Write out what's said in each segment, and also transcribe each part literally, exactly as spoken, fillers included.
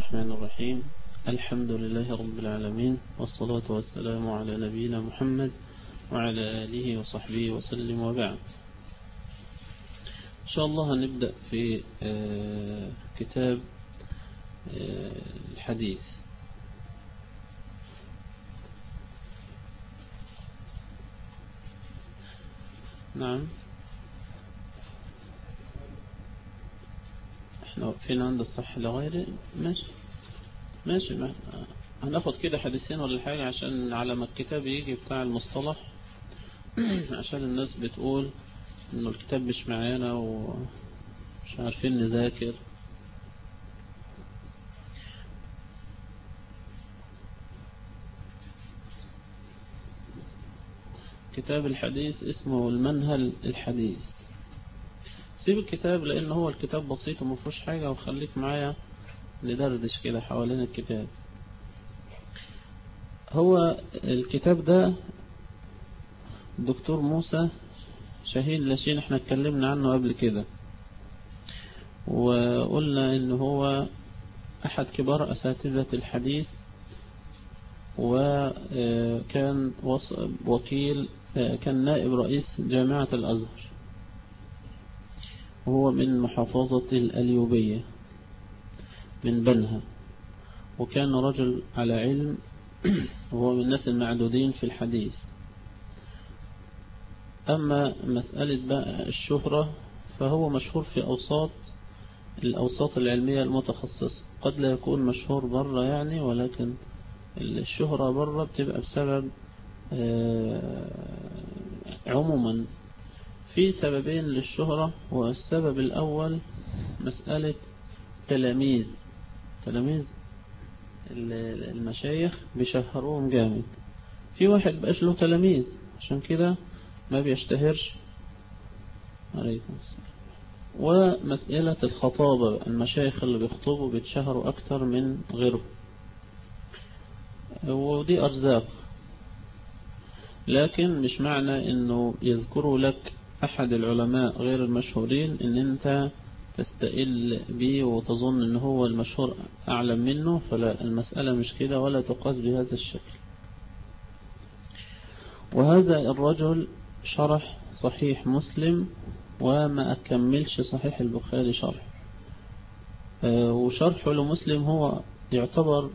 الرحمن الرحيم. الحمد لله رب العالمين، والصلاة والسلام على نبينا محمد وعلى آله وصحبه وسلم، وبعد. إن شاء الله هنبدأ في كتاب الحديث. نعم، احنا واقفين عند الصح لغيره. ماشي ماشي ما. هناخد كده حديثين ولا حاجة عشان على ما الكتاب يجي بتاع المصطلح عشان الناس بتقول انه الكتاب مش معانا ومش عارفين نذاكر. كتاب الحديث اسمه المنهل الحديث. سيب الكتاب لان هو الكتاب بسيط وما فيهوش حاجة، وخليك معايا ندردش كده حوالين الكتاب. هو الكتاب ده الدكتور موسى شاهين لاشين، احنا اتكلمنا عنه قبل كده وقلنا ان هو احد كبار اساتذة الحديث، وكان وكيل، كان نائب رئيس جامعة الازهر، وهو من محافظة الأليوبية من بنها، وكان رجل على علم وهو من الناس المعدودين في الحديث. أما مسألة بقى الشهرة فهو مشهور في أوساط الأوساط العلمية المتخصصة، قد لا يكون مشهور برا يعني، ولكن الشهرة برا بتبقى بسبب عموما في سببين للشهرة. والسبب الأول مسألة تلاميذ تلاميذ المشايخ بيشهروهم جامد. في واحد بقاش له تلاميذ عشان كده ما بيشتهرش. عليكم السلام. ومسألة الخطابة، المشايخ اللي بيخطبوا بيتشهروا أكتر من غيره، ودي أرزاق. لكن مش معنى انه يذكروا لك احد العلماء غير المشهورين ان انت تستقل به وتظن ان هو المشهور اعلم منه، فلا، المسألة مش كده ولا تقاس بهذا الشكل. وهذا الرجل شرح صحيح مسلم وما أكملش صحيح البخاري شرح، وشرحه لمسلم هو يعتبر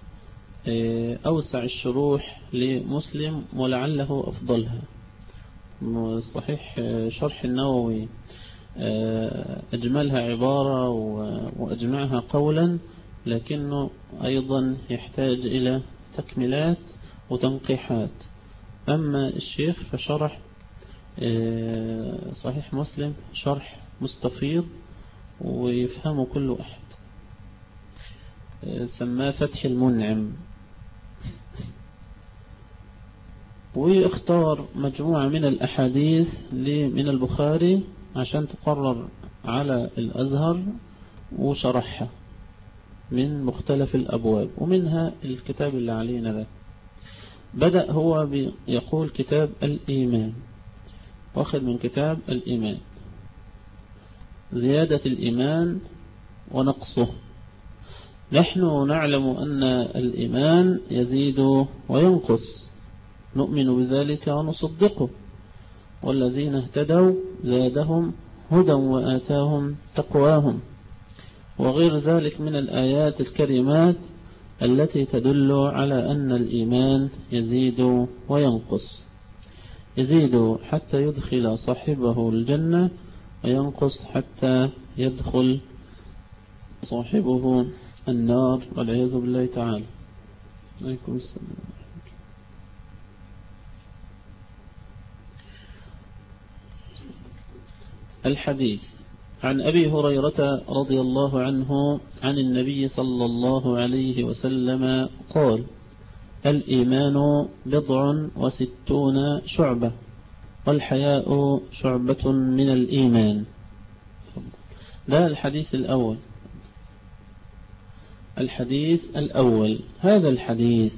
أوسع الشروح لمسلم ولعله أفضلها. صحيح شرح النووي أجملها عبارة وأجمعها قولا، لكنه أيضا يحتاج إلى تكملات وتنقيحات. أما الشيخ فشرح صحيح مسلم شرح مستفيض ويفهمه كل أحد، سماه فتح المنعم. ويختار مجموعة من الأحاديث من البخاري عشان تقرر على الأزهر، وشرحها من مختلف الأبواب، ومنها الكتاب اللي علينا ده. بدأ هو يقول كتاب الإيمان، واخذ من كتاب الإيمان زيادة الإيمان ونقصه. نحن نعلم أن الإيمان يزيد وينقص، نؤمن بذلك ونصدقه. والذين اهتدوا زادهم هدى وآتاهم تقواهم، وغير ذلك من الآيات الكريمات التي تدل على أن الإيمان يزيد وينقص. يزيد حتى يدخل صاحبه الجنة، وينقص حتى يدخل صاحبه النار والعياذ بالله تعالى. عليكم السلام. الحديث عن أبي هريرة رضي الله عنه عن النبي صلى الله عليه وسلم قال: الإيمان بضع وستون شعبة، والحياء شعبة من الإيمان. ده الحديث الأول. الحديث الأول، هذا الحديث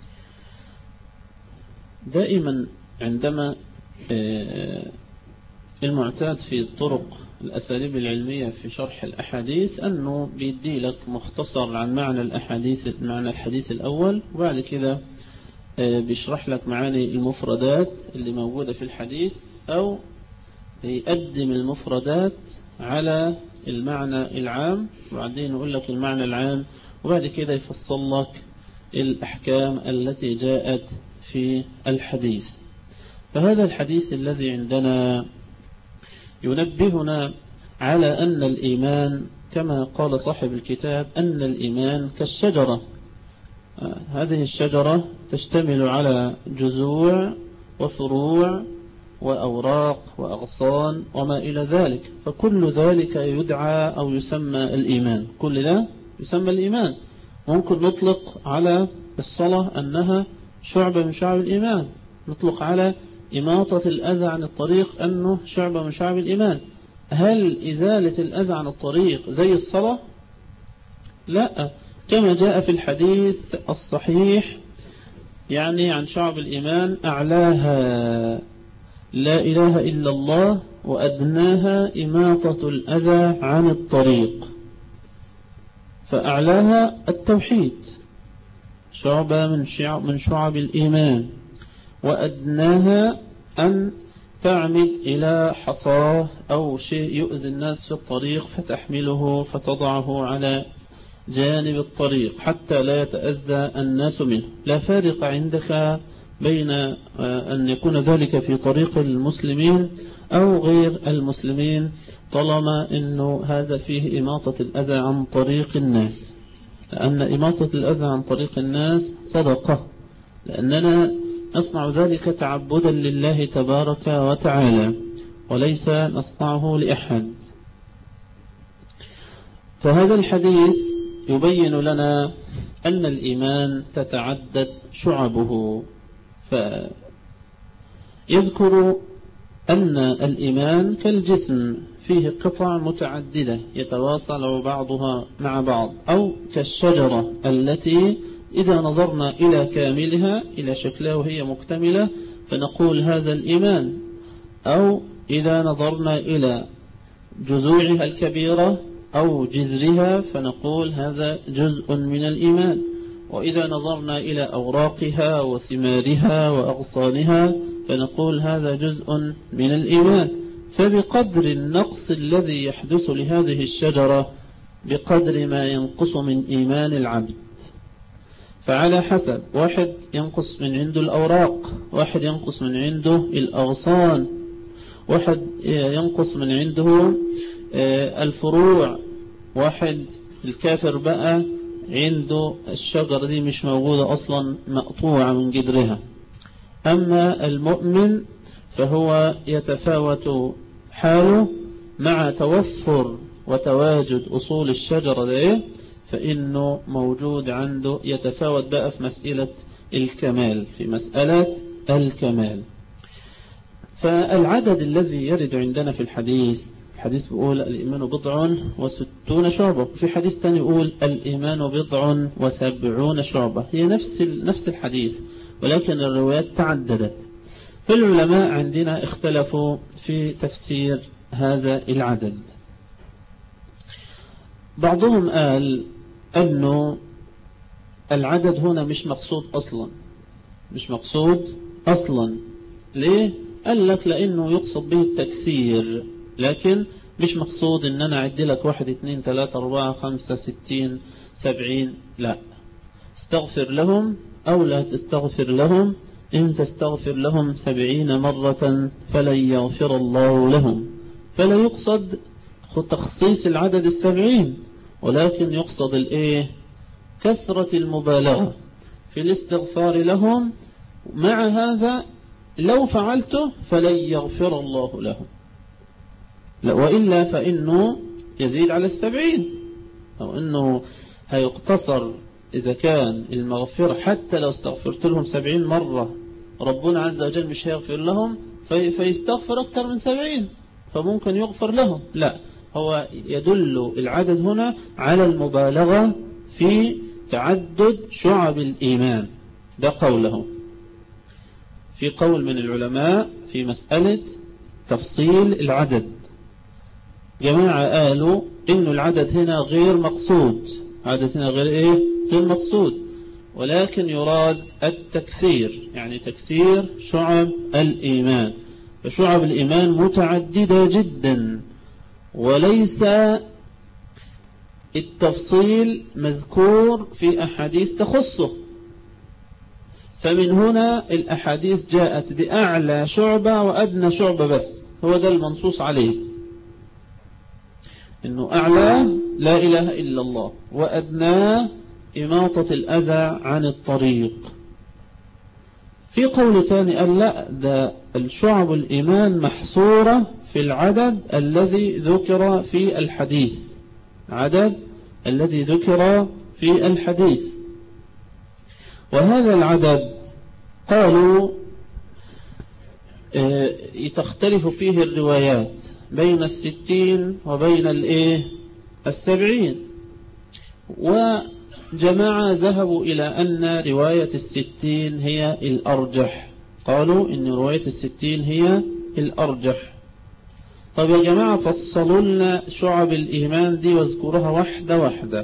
دائما عندما المعتاد في الطرق الأساليب العلمية في شرح الأحاديث أنه بيدي لك مختصر عن معنى الأحاديث، معنى الحديث الأول، وبعد كده بيشرح لك معاني المفردات اللي موجودة في الحديث، أو يقدم المفردات على المعنى العام وبعدين يقول لك المعنى العام، وبعد كده يفصل لك الأحكام التي جاءت في الحديث. فهذا الحديث الذي عندنا ينبهنا على أن الإيمان كما قال صاحب الكتاب أن الإيمان كالشجرة. هذه الشجرة تشتمل على جذوع وفروع وأوراق وأغصان وما إلى ذلك، فكل ذلك يدعى أو يسمى الإيمان. كل ده يسمى الإيمان. ممكن نطلق على الصلاة أنها شعبة من شعب الإيمان، نطلق على إماطة الأذى عن الطريق أنه شعبة من شعب الإيمان. هل إزالة الأذى عن الطريق زي الصلاة؟ لا، كما جاء في الحديث الصحيح يعني عن شعب الإيمان أعلاها لا إله إلا الله وأدناها إماطة الأذى عن الطريق. فأعلاها التوحيد، شعبة من شعب, من شعب الإيمان، وأدناها أن تعمد إلى حصاه أو شيء يؤذي الناس في الطريق فتحمله فتضعه على جانب الطريق حتى لا يتأذى الناس منه. لا فارق عندك بين أن يكون ذلك في طريق المسلمين أو غير المسلمين طالما أنه هذا فيه إماطة الأذى عن طريق الناس، لأن إماطة الأذى عن طريق الناس صدقة، لأننا نصنع ذلك تعبدا لله تبارك وتعالى وليس نصنعه لأحد. فهذا الحديث يبين لنا أن الإيمان تتعدد شعبه، فيذكر أن الإيمان كالجسم فيه قطع متعددة يتواصل بعضها مع بعض، أو كالشجرة التي إذا نظرنا إلى كاملها إلى شكلها وهي مكتملة فنقول هذا الإيمان، أو إذا نظرنا إلى جذوعها الكبيرة أو جذرها فنقول هذا جزء من الإيمان، وإذا نظرنا إلى أوراقها وثمارها وأغصانها فنقول هذا جزء من الإيمان. فبقدر النقص الذي يحدث لهذه الشجرة بقدر ما ينقص من إيمان العبد. فعلى حسب، واحد ينقص من عنده الأوراق، واحد ينقص من عنده الأغصان، واحد ينقص من عنده الفروع، واحد الكافر بقى عنده الشجرة دي مش موجودة أصلا مقطوعة من جذرها. أما المؤمن فهو يتفاوت حاله مع توفر وتواجد أصول الشجرة دي، فإنه موجود عنده يتفاوت بقى في مسألة الكمال، في مسألة الكمال. فالعدد الذي يرد عندنا في الحديث، الحديث بيقول الإيمان بضع وستون شعبة، في حديث تاني يقول الإيمان بضع وسبعون شعبة، هي نفس نفس الحديث ولكن الروايات تعددت. فالعلماء عندنا اختلفوا في تفسير هذا العدد. بعضهم قال أنه العدد هنا مش مقصود أصلا، مش مقصود أصلا. ليه؟ قال لك لأنه يقصد به التكثير، لكن مش مقصود ان انا اعد لك واحد اثنين ثلاثة اربعة خمسة ستين سبعين، لا. استغفر لهم او لا تستغفر لهم، ان تستغفر لهم سبعين مرة فلن يغفر الله لهم. فلا يقصد تخصيص العدد السبعين، ولكن يقصد الايه؟ كثرة المبالغة في الاستغفار لهم. مع هذا لو فعلته فلن يغفر الله لهم، وإلا فإنه يزيد على السبعين، أو أنه هيقتصر إذا كان المغفرة حتى لو استغفرت لهم سبعين مرة ربنا عز وجل مش هيغفر لهم في فيستغفر أكثر من سبعين فممكن يغفر لهم. لا، هو يدل العدد هنا على المبالغة في تعدد شعب الإيمان. ده قوله. في قول من العلماء في مسألة تفصيل العدد. جماعة قالوا إن العدد هنا غير مقصود، عدد هنا غير إيه؟ غير مقصود، ولكن يراد التكثير، يعني تكثير شعب الإيمان. فشعب الإيمان متعددة جدا، وليس التفصيل مذكور في أحاديث تخصه. فمن هنا الأحاديث جاءت بأعلى شعبة وأدنى شعبة، بس هو ده المنصوص عليه، إنه أعلى لا إله إلا الله، وأدنى إماطة الأذى عن الطريق. في قول تاني قال لا، ده الشعب الإيمان محصورة في العدد الذي ذكر في الحديث، عدد الذي ذكر في الحديث. وهذا العدد قالوا تختلف فيه الروايات بين الستين وبين الايه السبعين، وجماعة ذهبوا إلى أن رواية الستين هي الأرجح، قالوا إن رواية الستين هي الأرجح. طب يا جماعة فصلوا لنا شعب الإيمان دي واذكرها واحدة واحدة.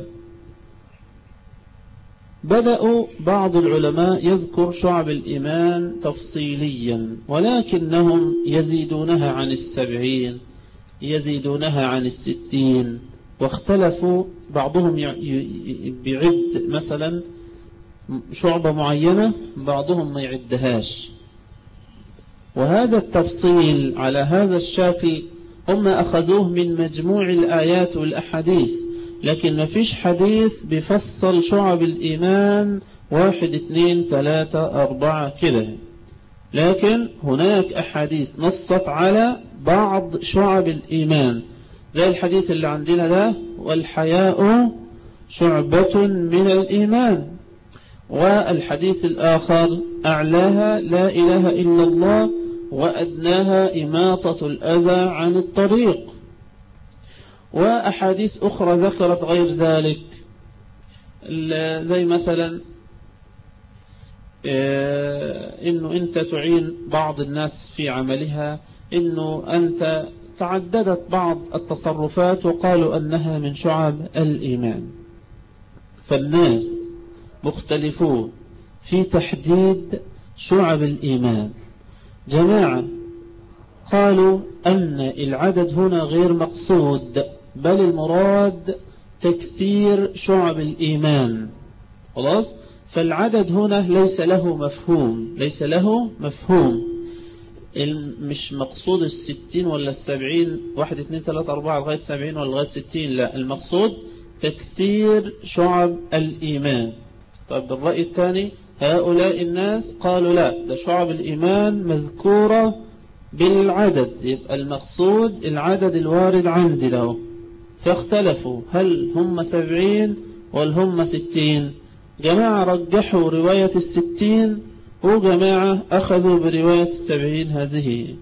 بدأوا بعض العلماء يذكر شعب الإيمان تفصيليا، ولكنهم يزيدونها عن السبعين، يزيدونها عن الستين، واختلفوا. بعضهم بيعد مثلا شعبة معينة، بعضهم ما يعدهاش. وهذا التفصيل على هذا الشكل هم أخذوه من مجموع الآيات والأحاديث، لكن ما فيش حديث بيفصل شعب الإيمان واحد اثنين ثلاثة أربعة كده، لكن هناك أحاديث نصت على بعض شعب الإيمان، زي الحديث اللي عندنا ده: والحياء شعبة من الإيمان. والحديث الآخر: أعلاها لا إله إلا الله، وأدناها إماطة الأذى عن الطريق. وأحاديث أخرى ذكرت غير ذلك، زي مثلا إنه أنت تعين بعض الناس في عملها، إنه أنت تعددت بعض التصرفات وقالوا أنها من شعب الإيمان. فالناس مختلفون في تحديد شعب الإيمان. جماعة قالوا أن العدد هنا غير مقصود، بل المراد تكثير شعب الإيمان. خلاص، فالعدد هنا ليس له مفهوم، ليس له مفهوم. مش مقصود الستين ولا السبعين، واحد اثنين ثلاثة أربعة لغاية سبعين ولا لغاية ستين، لا، المقصود تكثير شعب الإيمان. طيب الرأي الثاني، هؤلاء الناس قالوا لا، ده شعب الإيمان مذكورة بالعدد، يبقى المقصود العدد الوارد عندي له. فاختلفوا هل هم سبعين ولا هم ستين. جماعة رجحوا رواية الستين، وجماعة أخذوا برواية السبعين هذه.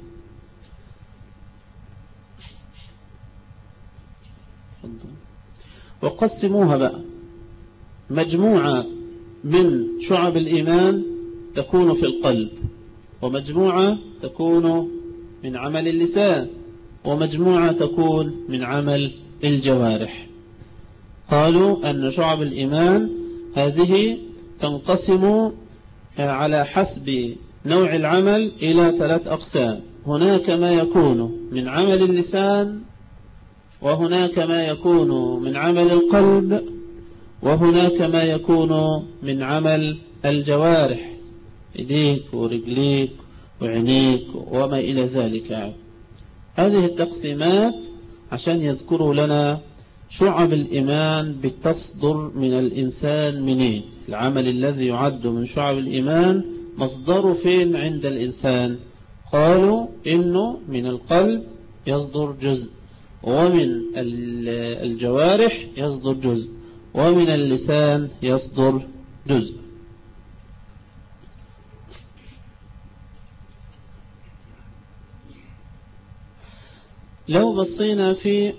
وقسموها بقى: مجموعة من شعب الإيمان تكون في القلب، ومجموعة تكون من عمل اللسان، ومجموعة تكون من عمل الجوارح. قالوا أن شعب الإيمان هذه تنقسم على حسب نوع العمل إلى ثلاث أقسام: هناك ما يكون من عمل اللسان، وهناك ما يكون من عمل القلب، وهناك ما يكون من عمل الجوارح، يديك ورجليك وعينيك وما إلى ذلك. هذه التقسيمات عشان يذكروا لنا شعب الإيمان بتصدر من الإنسان منين، العمل الذي يعد من شعب الإيمان مصدره فين عند الإنسان. قالوا إنه من القلب يصدر جزء، ومن الجوارح يصدر جزء، ومن اللسان يصدر جزء. لو بصينا في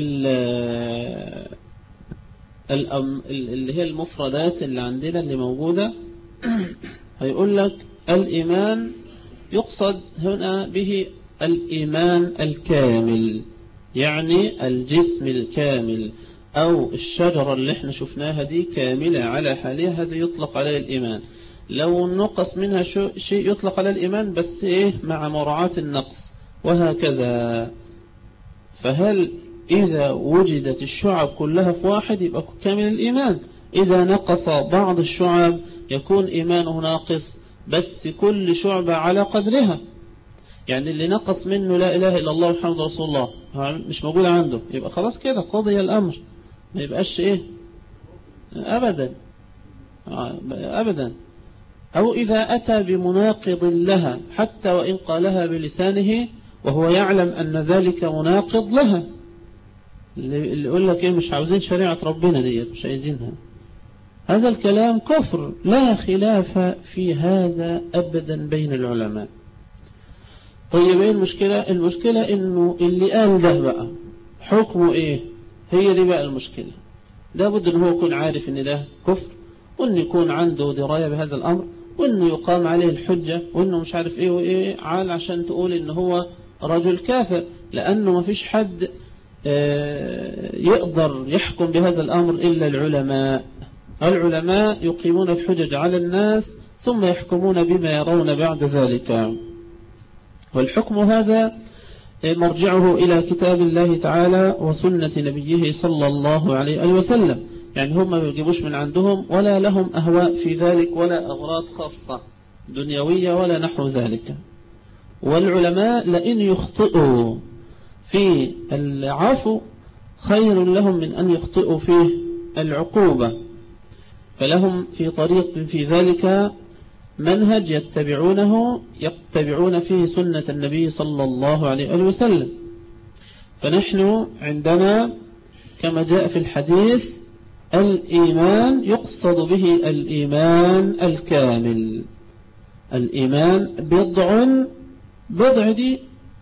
اللي هي المفردات اللي عندنا اللي موجودة، هيقول لك الإيمان يقصد هنا به الإيمان الكامل، يعني الجسم الكامل، أو الشجرة اللي احنا شفناها دي كاملة على حالها، هذا يطلق عليه الإيمان. لو نقص منها شيء يطلق عليه الإيمان، بس إيه مع مراعاة النقص، وهكذا. فهل إذا وجدت الشعب كلها في واحد يبقى كامل الإيمان؟ إذا نقص بعض الشعب يكون إيمانه ناقص، بس كل شعبة على قدرها. يعني اللي نقص منه لا إله إلا الله محمد رسول الله مش موجود عنده، يبقى خلاص كده قضي الأمر، ما يبقاش إيه أبدا أبدا. أو إذا أتى بمناقض لها حتى وإن قالها بلسانه وهو يعلم أن ذلك مناقض لها، اللي يقول لك إيه مش عاوزين شريعة ربنا ديت، مش عايزينها، هذا الكلام كفر، لا خلاف في هذا أبدا بين العلماء. طيب إيه المشكلة؟ المشكلة إنه اللي قال ده بقى حكمه إيه؟ هي دي بقى المشكلة. لابد إن هو يكون عارف إن ده كفر، وإن يكون عنده دراية بهذا الأمر، وإنه يقام عليه الحجة، وإنه مش عارف إيه وإيه عال عشان تقول إن هو رجل كافر، لأنه ما فيش حد يقدر يحكم بهذا الأمر إلا العلماء. العلماء يقيمون الحجج على الناس ثم يحكمون بما يرون بعد ذلك. والحكم هذا مرجعه إلى كتاب الله تعالى وسنة نبيه صلى الله عليه وسلم. يعني هم ما يجيبوش من عندهم، ولا لهم أهواء في ذلك، ولا أغراض خاصة دنيوية ولا نحو ذلك. والعلماء لئن يخطئوا في العفو خير لهم من أن يخطئوا في العقوبة، فلهم في طريق في ذلك منهج يتبعونه يتبعون فيه سنة النبي صلى الله عليه وسلم. فنحن عندنا كما جاء في الحديث الإيمان يقصد به الإيمان الكامل. الإيمان بضع، بضع دي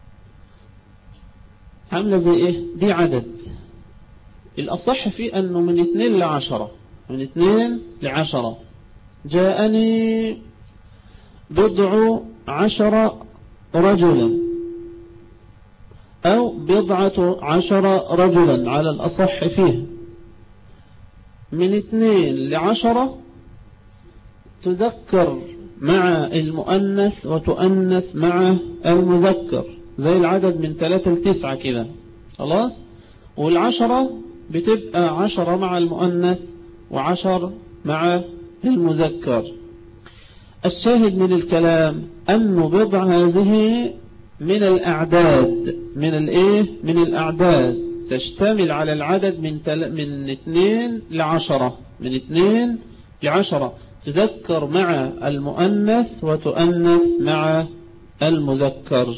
عاملة زي إيه؟ دي عدد. الأصح فيه أنه من اثنين لعشرة، من اثنين لعشرة. جاءني بضع عشر رجلا أو بضعة عشر رجلا على الأصح فيه. من اثنين لعشرة تذكر مع المؤنث وتؤنث مع المذكر، زي العدد من ثلاثة لتسعة كده، خلاص. والعشرة بتبقى عشرة مع المؤنث وعشر مع المذكر. الشاهد من الكلام أن بضع هذه من الأعداد، من الإيه؟ من الأعداد، تشتمل على العدد من تل... من اثنين لعشرة، من اثنين لعشرة، تذكر مع المؤنث وتؤنث مع المذكر.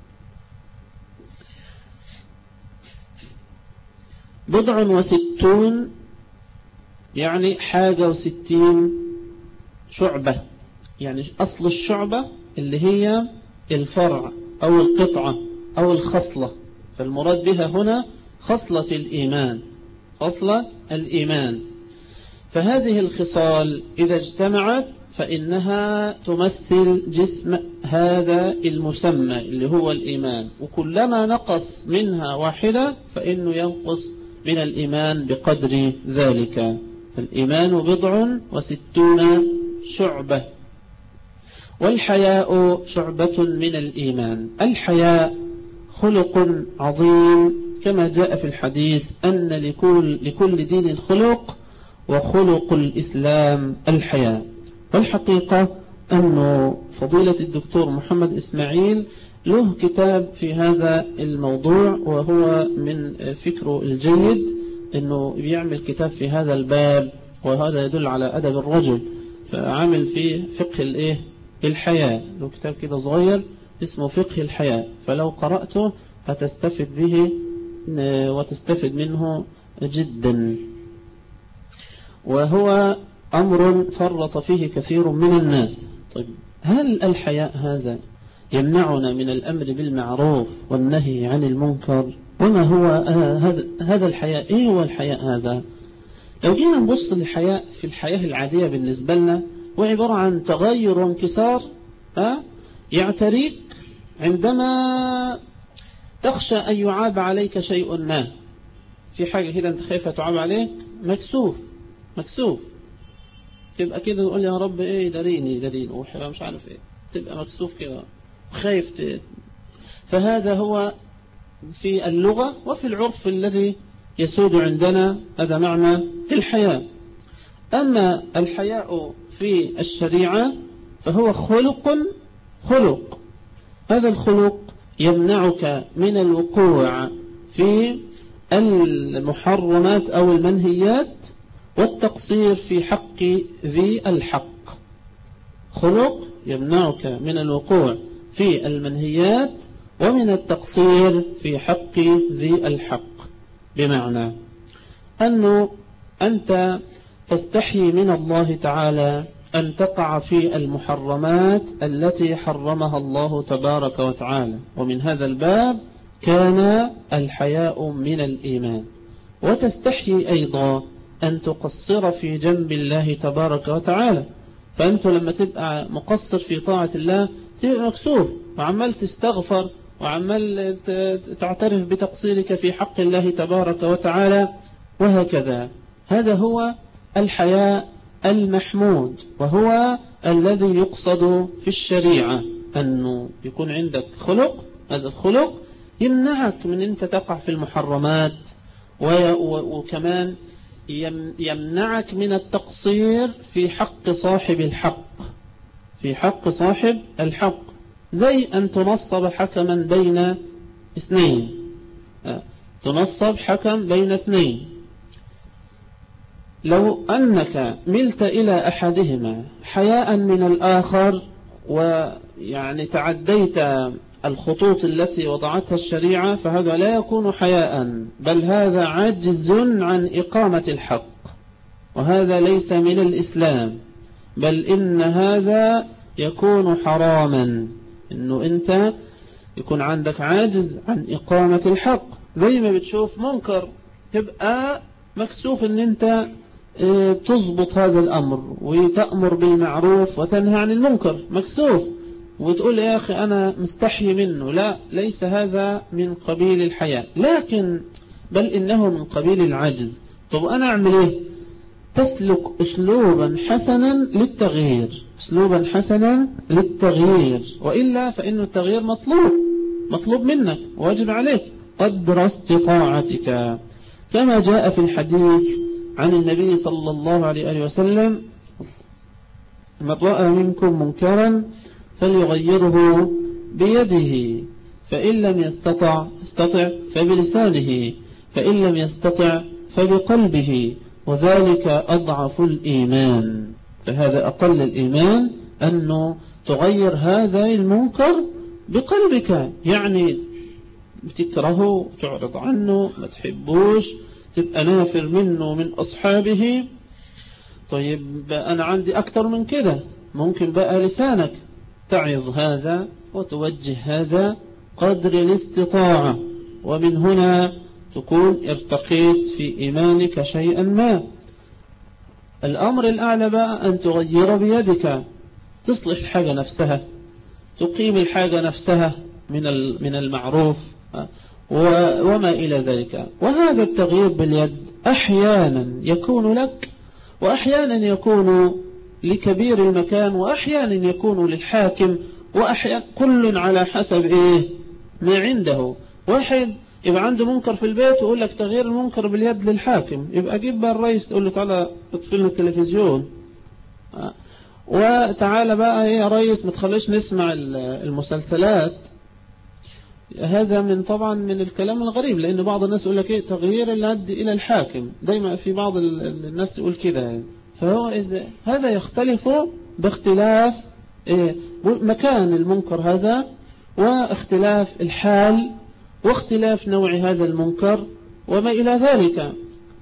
بضع وستون يعني حاجة وستين شعبة، يعني أصل الشعبة اللي هي الفرع أو القطعة أو الخصلة، فالمراد بها هنا خصلة الإيمان، خصلة الإيمان. فهذه الخصال إذا اجتمعت فإنها تمثل جسم هذا المسمى اللي هو الإيمان، وكلما نقص منها واحدة فإنه ينقص من الإيمان بقدر ذلك. فالإيمان بضع وستون شعبة. والحياء شعبة من الإيمان. الحياء خلق عظيم كما جاء في الحديث أن لكل, لكل دين خلق، وخلق الإسلام الحياء. والحقيقة أن فضيلة الدكتور محمد إسماعيل له كتاب في هذا الموضوع، وهو من فكره الجيد أنه بيعمل كتاب في هذا الباب، وهذا يدل على أدب الرجل. فعامل فيه فقه الإيه؟ الحياة، له كتاب كده صغير اسمه فقه الحياة، فلو قرأته هتستفد به وتستفد منه جدا. وهو أمر فرط فيه كثير من الناس. طيب هل الحياء هذا يمنعنا من الأمر بالمعروف والنهي عن المنكر؟ وما هو هذا الحياء؟ إيه هو الحياء هذا؟ لو جينا نبص للحياء في الحياة العادية بالنسبة لنا، هو عبارة عن تغير وانكسار ها يعتريك عندما تخشى أن يعاب عليك شيء ما، في حاجة كده أنت خايفة تعاب عليك، مكسوف مكسوف تبقى كده تقول يا رب إيه داريني داريني وحبا مش عارف إيه، تبقى مكسوف كده خايف ت... فهذا هو في اللغة وفي العرف الذي يسود عندنا، هذا معنى الحياء. أما الحياء في الشريعة فهو خلق خلق هذا الخلق يمنعك من الوقوع في المحرمات أو المنهيات والتقصير في حق ذي الحق. خلق يمنعك من الوقوع في المنهيات ومن التقصير في حق ذي الحق، بمعنى أنه أنت تستحي من الله تعالى أن تقع في المحرمات التي حرمها الله تبارك وتعالى، ومن هذا الباب كان الحياء من الإيمان. وتستحي أيضا أن تقصر في جنب الله تبارك وتعالى، فأنت لما تبقى مقصر في طاعة الله تبقى مكسوف وعمال تستغفر وعمال تعترف بتقصيرك في حق الله تبارك وتعالى، وهكذا. هذا هو الحياء المحمود، وهو الذي يقصد في الشريعة، أنه يكون عندك خلق، هذا الخلق يمنعك من أنت تقع في المحرمات، وكمان يمنعك من التقصير في حق صاحب الحق، في حق صاحب الحق، زي أن تنصب حكما بين اثنين، تنصب حكم بين اثنين، لو أنك ملت إلى أحدهما حياء من الآخر ويعني تعديت الخطوط التي وضعتها الشريعة، فهذا لا يكون حياء، بل هذا عجز عن إقامة الحق، وهذا ليس من الإسلام، بل إن هذا يكون حراما، إنه أنت يكون عندك عاجز عن إقامة الحق. زي ما بتشوف منكر تبقى مكسوف إن أنت تضبط هذا الأمر وتأمر بالمعروف وتنهى عن المنكر، مكسوف وتقول يا أخي أنا مستحي منه، لا، ليس هذا من قبيل الحياء، لكن بل إنه من قبيل العجز. طب أنا أعمل إيه؟ تسلك أسلوبا حسنا للتغيير، أسلوبا حسنا للتغيير، وإلا فإن التغيير مطلوب مطلوب منك واجب عليك قدر استطاعتك، كما جاء في الحديث عن النبي صلى الله عليه وسلم: من رأى منكم منكرا فليغيره بيده، فإن لم يستطع استطع فبلسانه، فإن لم يستطع فبقلبه، وذلك أضعف الإيمان. فهذا أقل الإيمان، أنه تغير هذا المنكر بقلبك، يعني بتكرهه، تعرض عنه، ما تحبوش، تبقى نافر منه من أصحابه. طيب أنا عندي أكتر من كده، ممكن بقى لسانك تعظ هذا وتوجه هذا قدر الاستطاعة، ومن هنا تكون ارتقيت في إيمانك شيئا ما. الأمر الأعلى بقى أن تغير بيدك، تصلح الحاجة نفسها، تقيم الحاجة نفسها من من المعروف وما إلى ذلك. وهذا التغيير باليد أحيانا يكون لك، وأحيانا يكون لكبير المكان، وأحيانا يكون للحاكم، وأحيانا كل على حسب إيه ما عنده. واحد يبقى عنده منكر في البيت ويقول لك تغيير المنكر باليد للحاكم، يبقى جيب بقى الرئيس تقول له تعالى اطفي لنا التلفزيون، وتعالى بقى ايه يا رئيس ما تخليش نسمع المسلسلات. هذا من طبعا من الكلام الغريب، لأن بعض الناس يقول لك ايه تغيير اليد إلى الحاكم، دايما في بعض الناس يقول كده يعني. فهو إذا هذا يختلف باختلاف إيه مكان المنكر هذا، واختلاف الحال، واختلاف نوع هذا المنكر، وما إلى ذلك.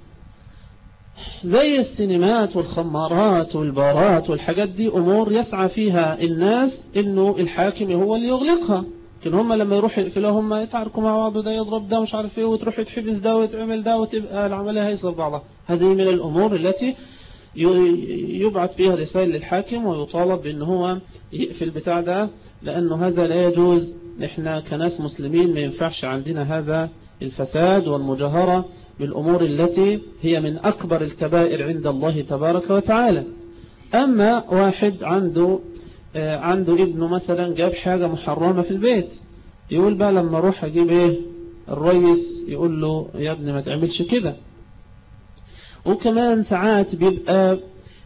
زي السينمات والخمارات والبارات والحاجات دي أمور يسعى فيها الناس إنه الحاكم هو اللي يغلقها، لكن هم لما يروح يقفلوا هم يتعاركوا مع بعض، ده يضرب ده مش عارف ايه، وتروح يتحبس ده ويتعمل ده، وتبقى العملية هيصل بعضها. هذه من الأمور التي يبعث فيها رسائل للحاكم ويطالب بأنه هو يقفل بتاع ده، لأنه هذا لا يجوز. إحنا كناس مسلمين ما ينفعش عندنا هذا الفساد والمجاهرة بالأمور التي هي من أكبر الكبائر عند الله تبارك وتعالى. أما واحد عنده عنده ابنه مثلا جاب حاجة محرمة في البيت، يقول بقى لما اروح اجيب ايه الرئيس يقول له يا ابني ما تعملش كده. وكمان ساعات بيبقى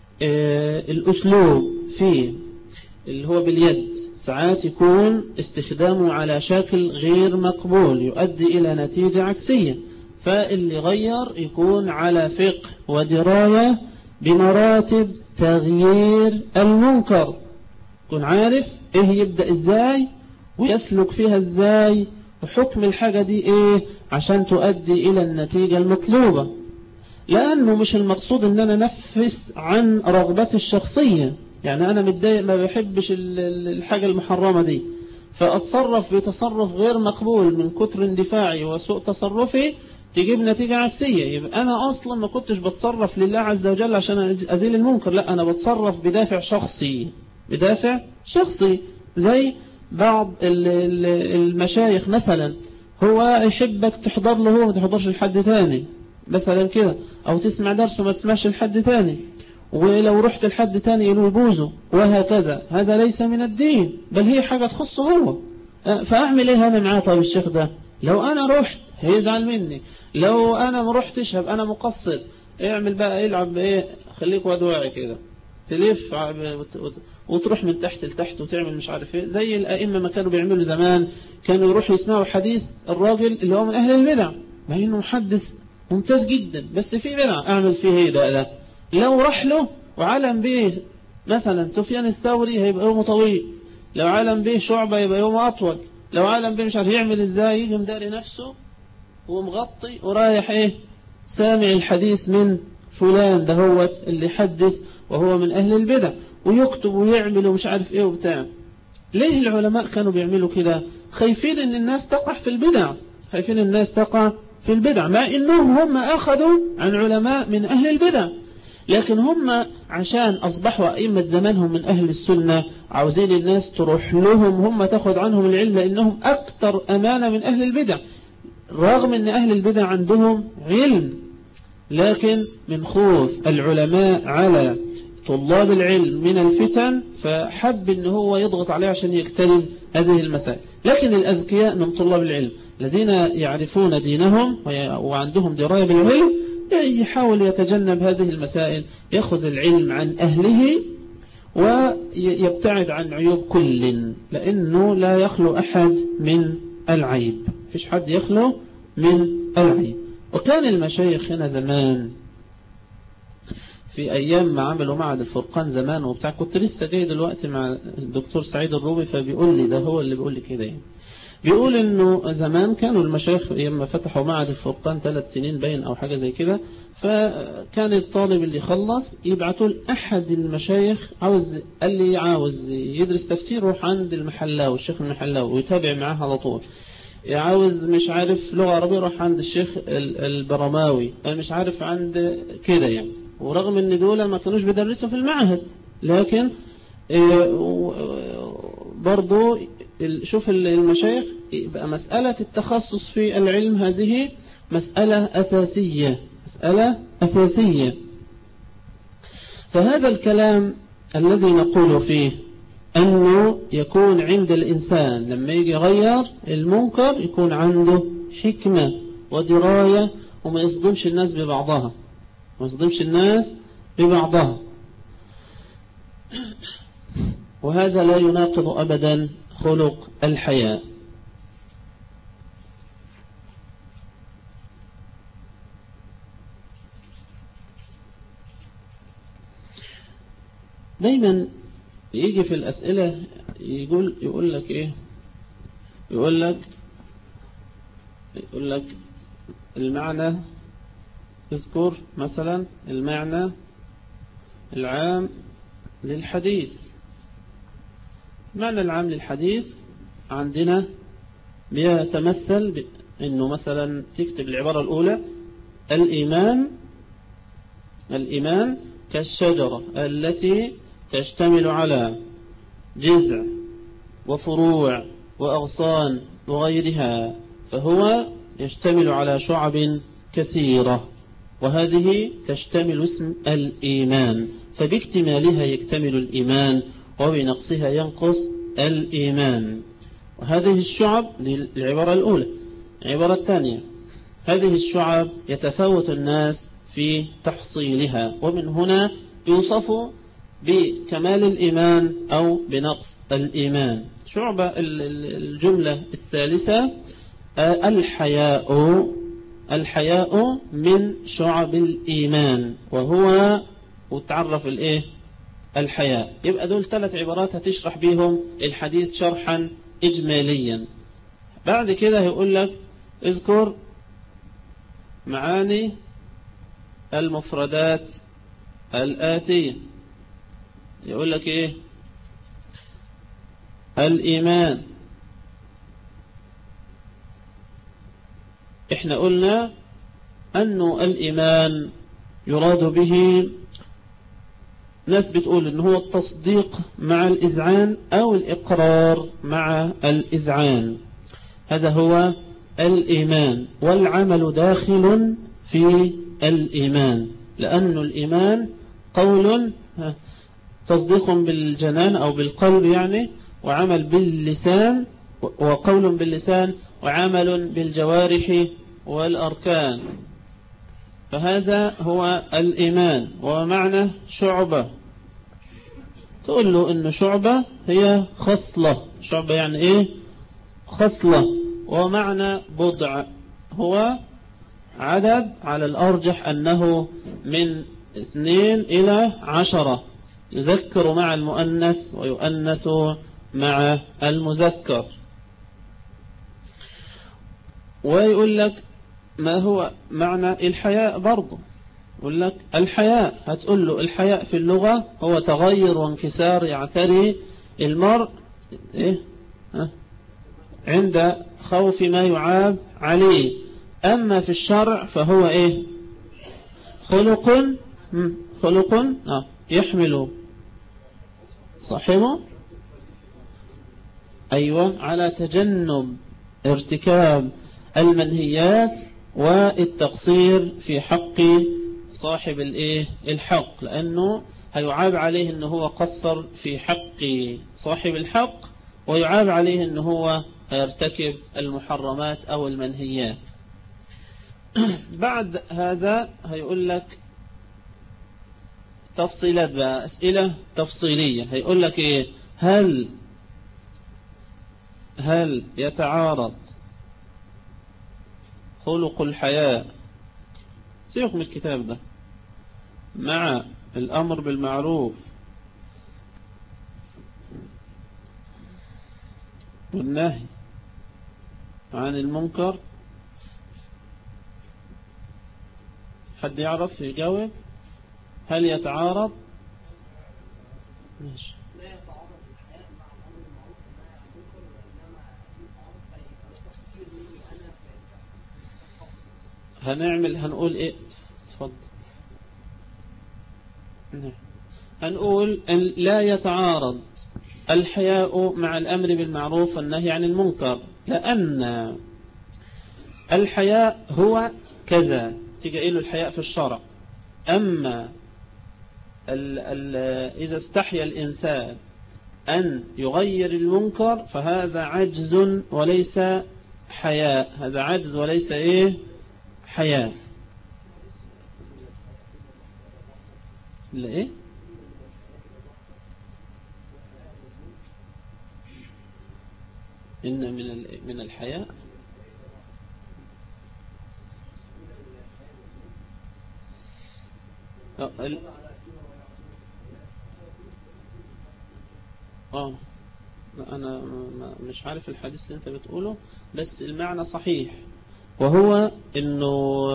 آه الاسلوب فيه اللي هو باليد ساعات يكون استخدامه على شكل غير مقبول يؤدي الى نتيجة عكسية، فاللي غير يكون على فقه ودراية بمراتب تغيير المنكر، يكون عارف ايه يبدأ ازاي ويسلك فيها ازاي وحكم الحاجة دي ايه عشان تؤدي الى النتيجة المطلوبة. لانه مش المقصود ان انا نفس عن رغبتي الشخصية، يعني انا متضايق ما بحبش الحاجة المحرمة دي فاتصرف بتصرف غير مقبول من كتر اندفاعي وسوء تصرفي تجيب نتيجة عكسية، يبقى انا اصلا ما كنتش بتصرف لله عز وجل عشان ازيل المنكر، لا انا بتصرف بدافع شخصي بدافع شخصي. زي بعض المشايخ مثلا هو يحبك تحضر له هو ما تحضرش لحد تاني مثلا كده، او تسمع درس وما تسمعش لحد تاني، ولو رحت لحد تاني يقولوا بوزه وهكذا. هذا ليس من الدين بل هي حاجة تخصه هو. فاعمل ايه انا معاه؟ طيب الشيخ ده لو انا رحت هيزعل مني، لو انا ما رحتش هبقى انا مقصر. اعمل بقى يلعب بايه، خليك واد واعي كده تلف وتروح من تحت لتحت وتعمل مش عارف ايه. زي الائمه ما كانوا بيعملوا زمان، كانوا يروحوا يسمعوا حديث الراجل اللي هو من اهل البدع مع انه محدث ممتاز جدا بس في بدع، اعمل فيه ايه ده ده لو راح له وعلم به مثلا سفيان الثوري هيبقى يومه طويل، لو علم به شعبة يبقى يومه اطول، لو علم به مش عارف يعمل ازاي يجي مداري نفسه ومغطي ورايح ايه سامع الحديث من فلان ده هو اللي حدث وهو من أهل البدع ويكتب ويعمل ومش عارف إيه وبتاع. ليه العلماء كانوا بيعملوا كده؟ خايفين إن الناس تقع في البدع، خايفين الناس تقع في البدع، مع إنهم هم أخذوا عن علماء من أهل البدع، لكن هم عشان أصبحوا أئمة زمانهم من أهل السنة عاوزين الناس تروح لهم هم تاخد عنهم العلم لأنهم أكثر أمانة من أهل البدع، رغم أن أهل البدع عندهم علم، لكن من خوف العلماء على طلاب العلم من الفتن فحب ان هو يضغط عليه عشان يقترن هذه المسائل. لكن الأذكياء من طلاب العلم الذين يعرفون دينهم وعندهم دراية بالعلم يحاول يتجنب هذه المسائل، يأخذ العلم عن أهله ويبتعد عن عيوب كل، لأنه لا يخلو أحد من العيب، فيش حد يخلو من العيب. وكان المشايخ هنا زمان في أيام ما عملوا معهد الفرقان زمان وبتاع، كنت لسه جاي دلوقتي مع الدكتور سعيد الرومي فبيقول لي ده هو اللي بيقول لي كده يعني. بيقول إنه زمان كانوا المشايخ لما فتحوا معهد الفرقان ثلاث سنين باين أو حاجة زي كده، فكان الطالب اللي يخلص يبعثوا لأحد المشايخ عاوز قال لي عاوز يدرس تفسير روح عند المحلاوي الشيخ المحلاوي ويتابع معاه على طول، عاوز مش عارف لغة عربية روح عند الشيخ البرماوي، مش عارف عند كده يعني. ورغم ان دول ما كانوش بيدرسوا في المعهد، لكن برضو شوف المشايخ يبقى مسألة التخصص في العلم هذه مسألة أساسية، مسألة أساسية. فهذا الكلام الذي نقول فيه أنه يكون عند الإنسان لما يجي يغير المنكر يكون عنده حكمة ودراية وما يصدمش الناس ببعضها، ما يصدمش الناس ببعضها، وهذا لا يناقض أبدا خلق الحياء. دايما يجي في الأسئلة يقول يقول لك إيه، يقول لك يقول لك المعنى، اذكر مثلا المعنى العام للحديث. المعنى العام للحديث عندنا بيتمثل بأنه مثلا تكتب العبارة الأولى الإيمان، الإيمان كالشجرة التي تشتمل على جذع وفروع وأغصان وغيرها، فهو يشتمل على شعب كثيرة، وهذه تشتمل اسم الإيمان، فباكتمالها يكتمل الإيمان وبنقصها ينقص الإيمان. وهذه الشعب للعبارة الأولى. العبارة الثانية: هذه الشعب يتفاوت الناس في تحصيلها، ومن هنا يوصف بكمال الإيمان أو بنقص الإيمان. شعبة الجملة الثالثة: الحياء. الحياء من شعب الإيمان، وهو وتعرف الإيه الحياء. يبقى دول ثلاث عبارات هتشرح بيهم الحديث شرحا إجماليا. بعد كده يقول لك اذكر معاني المفردات الآتية. يقول لك إيه؟ الإيمان. إحنا قلنا أنه الإيمان يراد به، ناس بتقول أنه هو التصديق مع الإذعان أو الإقرار مع الإذعان، هذا هو الإيمان. والعمل داخل في الإيمان، لأن الإيمان قول تصديق بالجنان أو بالقلب يعني، وعمل باللسان، وقول باللسان وعمل بالجوارح والأركان، فهذا هو الإيمان. ومعنى شعبة تقول له إن شعبة هي خصلة. شعبة يعني إيه؟ خصلة. ومعنى بضع هو عدد، على الأرجح أنه من اثنين إلى عشرة، يذكر مع المؤنث ويؤنث مع المذكر. ويقول لك ما هو معنى الحياء برضه. يقول لك الحياء، هتقول له الحياء في اللغة هو تغير وانكسار يعتري المرء إيه؟ عند خوف ما يعاب عليه. أما في الشرع فهو إيه؟ خلق خلق آه يحمل صاحبه أيوة على تجنب ارتكاب المنهيات والتقصير في حق صاحب الايه الحق، لأنه هيعاب عليه أنه هو قصر في حق صاحب الحق، ويعاب عليه أنه هو هيرتكب المحرمات أو المنهيات. بعد هذا هيقول لك تفصيلات بقى، أسئلة تفصيلية. هيقول لك إيه؟ هل هل يتعارض خلق الحياة، سيبك من الكتاب ده، مع الأمر بالمعروف والنهي عن المنكر؟ حد يعرف يجاوب؟ هل يتعارض؟ ماشي. لا يتعارض الحياء مع الأمر بالمعروف والنهي عن المنكر، وإنما يتعارض فيبقى تفسير مني أنا. هنعمل هنقول إيه؟ تفضل. هنقول أن لا يتعارض الحياء مع الأمر بالمعروف والنهي عن المنكر، لأن الحياء هو كذا، تيجي له الحياء في الشرع. أما ال ال إذا استحيا الإنسان أن يغير المنكر فهذا عجز وليس حياء، هذا عجز وليس إيه حياء. لا إيه إن من من الحياء اه أنا مش عارف الحديث اللي أنت بتقوله، بس المعنى صحيح، وهو إنه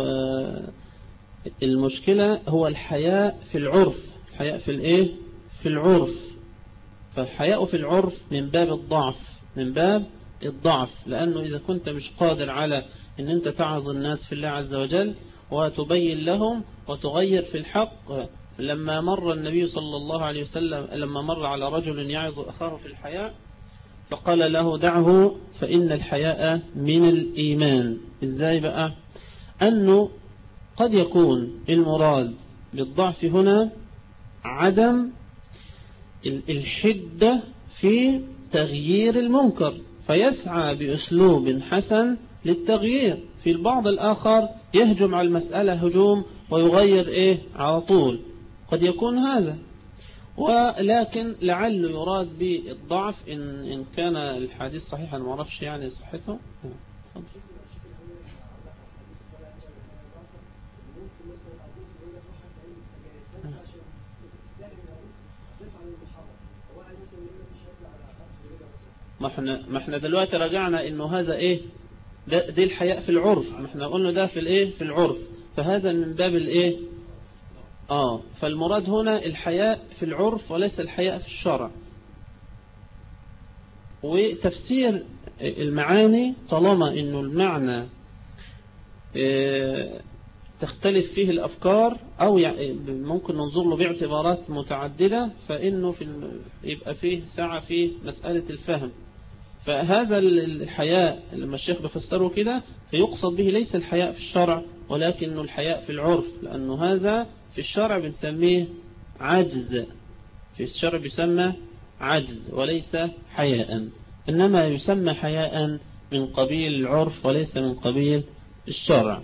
المشكلة هو الحياء في العرف. الحياء في الإيه؟ في العرف. فالحياء في العرف من باب الضعف، من باب الضعف، لأنه إذا كنت مش قادر على أن أنت تعظ الناس في الله عز وجل وتبين لهم وتغير في الحق، لما مر النبي صلى الله عليه وسلم لما مر على رجل يعظ أخاه في الحياء فقال له دعه فإن الحياء من الإيمان. إزاي بقى؟ أنه قد يكون المراد بالضعف هنا عدم الحدة في تغيير المنكر، فيسعى بأسلوب حسن للتغيير. في البعض الآخر يهجم على المسألة هجوم ويغير إيه على طول، قد يكون هذا. ولكن لعله يراد بالضعف إن, إن كان الحديث صحيحا، ما أعرفش يعني صحته. ما احنا ما احنا دلوقتي رجعنا انه هذا ايه ده دي الحياء في العرف، ما احنا قلنا ده في الايه في العرف، فهذا من باب الايه اه فالمراد هنا الحياء في العرف وليس الحياء في الشرع. وتفسير المعاني طالما انه المعنى اه تختلف فيه الافكار او ممكن ننظر له باعتبارات متعددة، فانه في يبقى فيه سعة في مسألة الفهم. فهذا الحياء لما الشيخ بفسره كده فيقصد به ليس الحياء في الشرع ولكنه الحياء في العرف، لأنه هذا في الشرع بنسميه عجز، في الشرع بيسمى عجز وليس حياء، إنما يسمى حياء من قبيل العرف وليس من قبيل الشرع.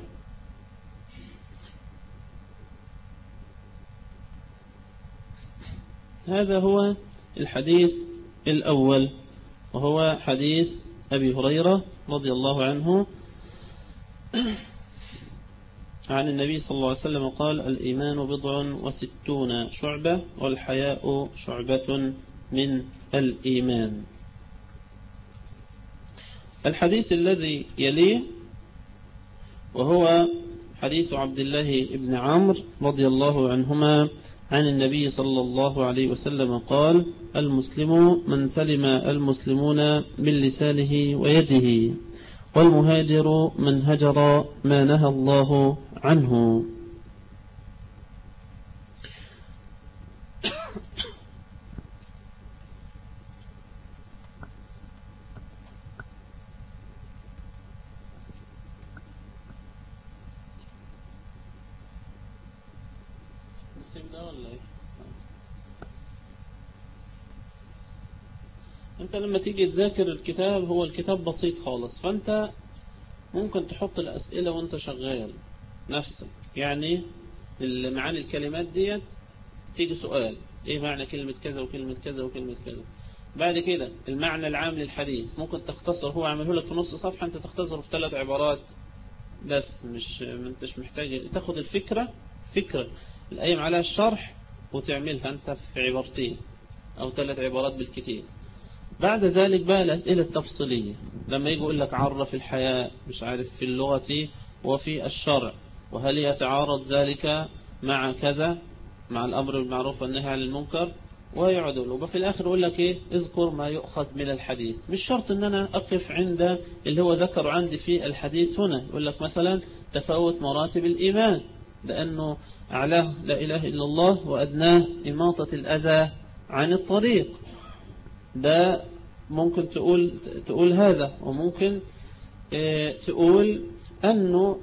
هذا هو الحديث الأول، وهو حديث أبي هريرة رضي الله عنه عن النبي صلى الله عليه وسلم قال: الإيمان بضع وستون شعبة والحياء شعبة من الإيمان. الحديث الذي يليه وهو حديث عبد الله بن عمرو رضي الله عنهما عن النبي صلى الله عليه وسلم قال: المسلم من سلم المسلمون من لسانه ويده، والمهاجر من هجر ما نهى الله عنه. انت لما تيجي تذاكر الكتاب هو الكتاب بسيط خالص، فانت ممكن تحط الأسئلة وانت شغال نفسك، يعني معاني الكلمات ديت تيجي سؤال ايه معنى كلمة كذا وكلمة كذا وكلمة كذا. بعد كده المعنى العام للحديث ممكن تختصر، هو عمله لك في نص صفحة انت تختصره في ثلاث عبارات بس، مش انتش محتاج تاخد الفكرة فكرة القايم عليها الشرح وتعملها انت في عبارتين او ثلاث عبارات بالكتير. بعد ذلك بقى الأسئلة التفصيلية، لما يجي يقول لك عرف الحياء مش عارف في اللغة وفي الشرع، وهل يتعارض ذلك مع كذا، مع الأمر بالمعروف والنهي عن المنكر، ويقعد له. وفي الآخر يقول لك إيه؟ اذكر ما يؤخذ من الحديث. مش شرط إن أنا أقف عند اللي هو ذكر عندي في الحديث هنا. يقول لك مثلا تفاوت مراتب الإيمان، لأنه أعلاه لا إله إلا الله وأدناه إماطة الأذى عن الطريق. ده ممكن تقول تقول هذا، وممكن اه تقول أنه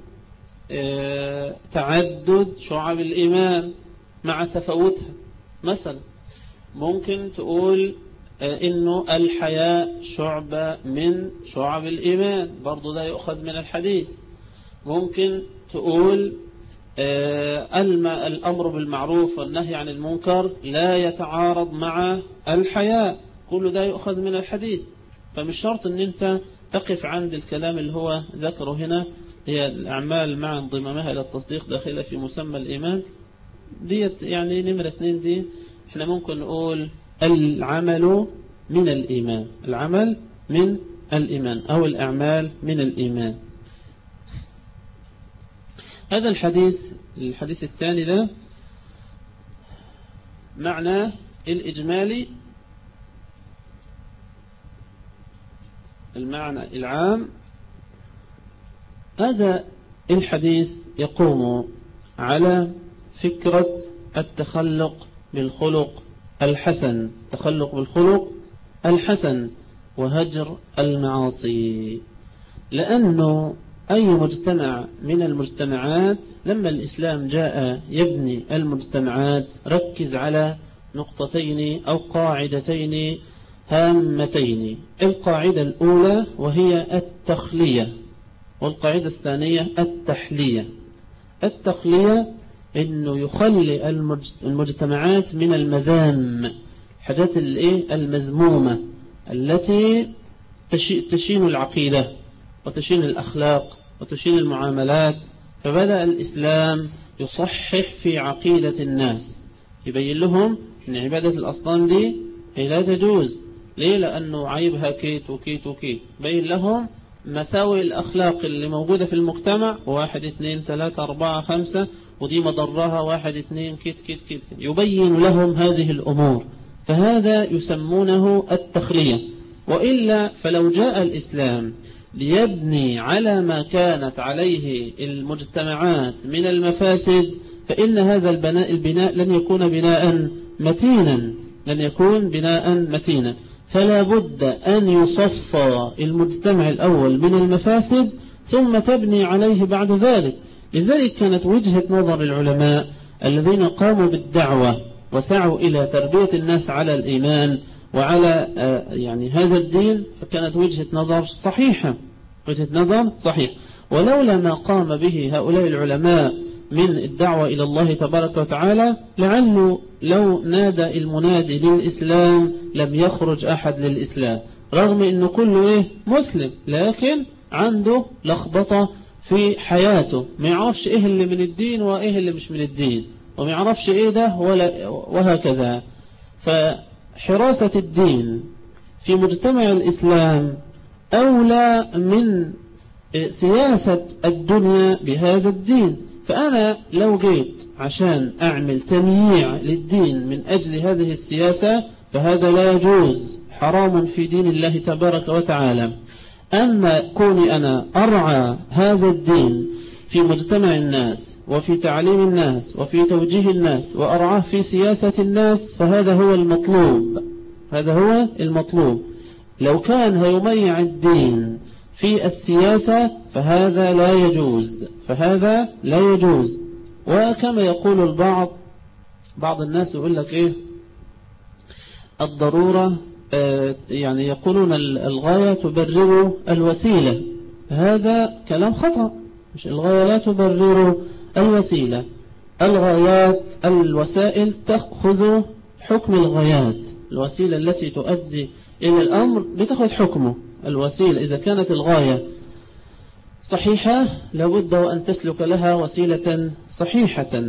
اه تعدد شعب الإيمان مع تفاوتها مثلا. ممكن تقول اه إنه الحياء شعبة من شعب الإيمان، برضو ده يؤخذ من الحديث. ممكن تقول اه الأمر بالمعروف والنهي عن المنكر لا يتعارض مع الحياء، كل ده يؤخذ من الحديث. فمش شرط ان انت تقف عند الكلام اللي هو ذكره هنا، هي الأعمال مع انضمامها إلى التصديق داخلة في مسمى الإيمان ديت. يعني نمرة اثنين دي احنا ممكن نقول العمل من الإيمان، العمل من الإيمان أو الأعمال من الإيمان. هذا الحديث الحديث الثاني ده معناه الإجمالي، المعنى العام. هذا الحديث يقوم على فكرة التخلق بالخلق الحسن، التخلق بالخلق الحسن وهجر المعاصي. لأنه أي مجتمع من المجتمعات لما الإسلام جاء يبني المجتمعات ركز على نقطتين أو قاعدتين هامتين. القاعدة الأولى وهي التخلية، والقاعدة الثانية التحلية. التخلية إنه يخلي المجتمعات من المذام، حاجات المذمومة التي تشين العقيدة وتشين الأخلاق وتشين المعاملات. فبدأ الإسلام يصحح في عقيدة الناس، يبين لهم أن عبادة الأصنام دي هي لا تجوز. ليه؟ لأنه عيبها كيت وكيت وكيت. بين لهم مساوئ الأخلاق اللي موجودة في المجتمع، واحد اثنين ثلاثة أربعة خمسة، ودي مضرها واحد اثنين كيت كيت كيت. يبين لهم هذه الأمور، فهذا يسمونه التخلية. وإلا فلو جاء الإسلام ليبني على ما كانت عليه المجتمعات من المفاسد، فإن هذا البناء البناء لن يكون بناء متينا، لن يكون بناء متينا. فلا بد أن يصفى المجتمع الأول من المفاسد ثم تبني عليه بعد ذلك. لذلك كانت وجهة نظر العلماء الذين قاموا بالدعوة وسعوا إلى تربية الناس على الإيمان وعلى يعني هذا الدين، فكانت وجهة نظر صحيحة، وجهة نظر صحيح. ولولا ما قام به هؤلاء العلماء من الدعوة إلى الله تبارك وتعالى لعله لو نادى المنادي للإسلام لم يخرج أحد للإسلام، رغم أنه كله إيه مسلم، لكن عنده لخبطة في حياته، ما يعرفش إيه اللي من الدين وإيه اللي مش من الدين، وما يعرفش إيه ده ولا وهكذا. فحراسة الدين في مجتمع الإسلام أولى من سياسة الدنيا بهذا الدين. فأنا لو جيت عشان أعمل تمييع للدين من أجل هذه السياسة فهذا لا يجوز، حرام في دين الله تبارك وتعالى. أما كوني أنا أرعى هذا الدين في مجتمع الناس وفي تعليم الناس وفي توجيه الناس وأرعاه في سياسة الناس فهذا هو المطلوب، هذا هو المطلوب. لو كان هيميع الدين في السياسة فهذا لا يجوز، فهذا لا يجوز. وكما يقول البعض، بعض الناس يقول لك إيه الضرورة، آه يعني يقولون الغاية تبرر الوسيلة. هذا كلام خطأ، مش الغاية لا تبرر الوسيلة. الغايات الوسائل تأخذ حكم الغايات، الوسيلة التي تؤدي إلى الأمر بتأخذ حكمه. الوسيلة إذا كانت الغاية صحيحة لابد وأن تسلك لها وسيلة صحيحة.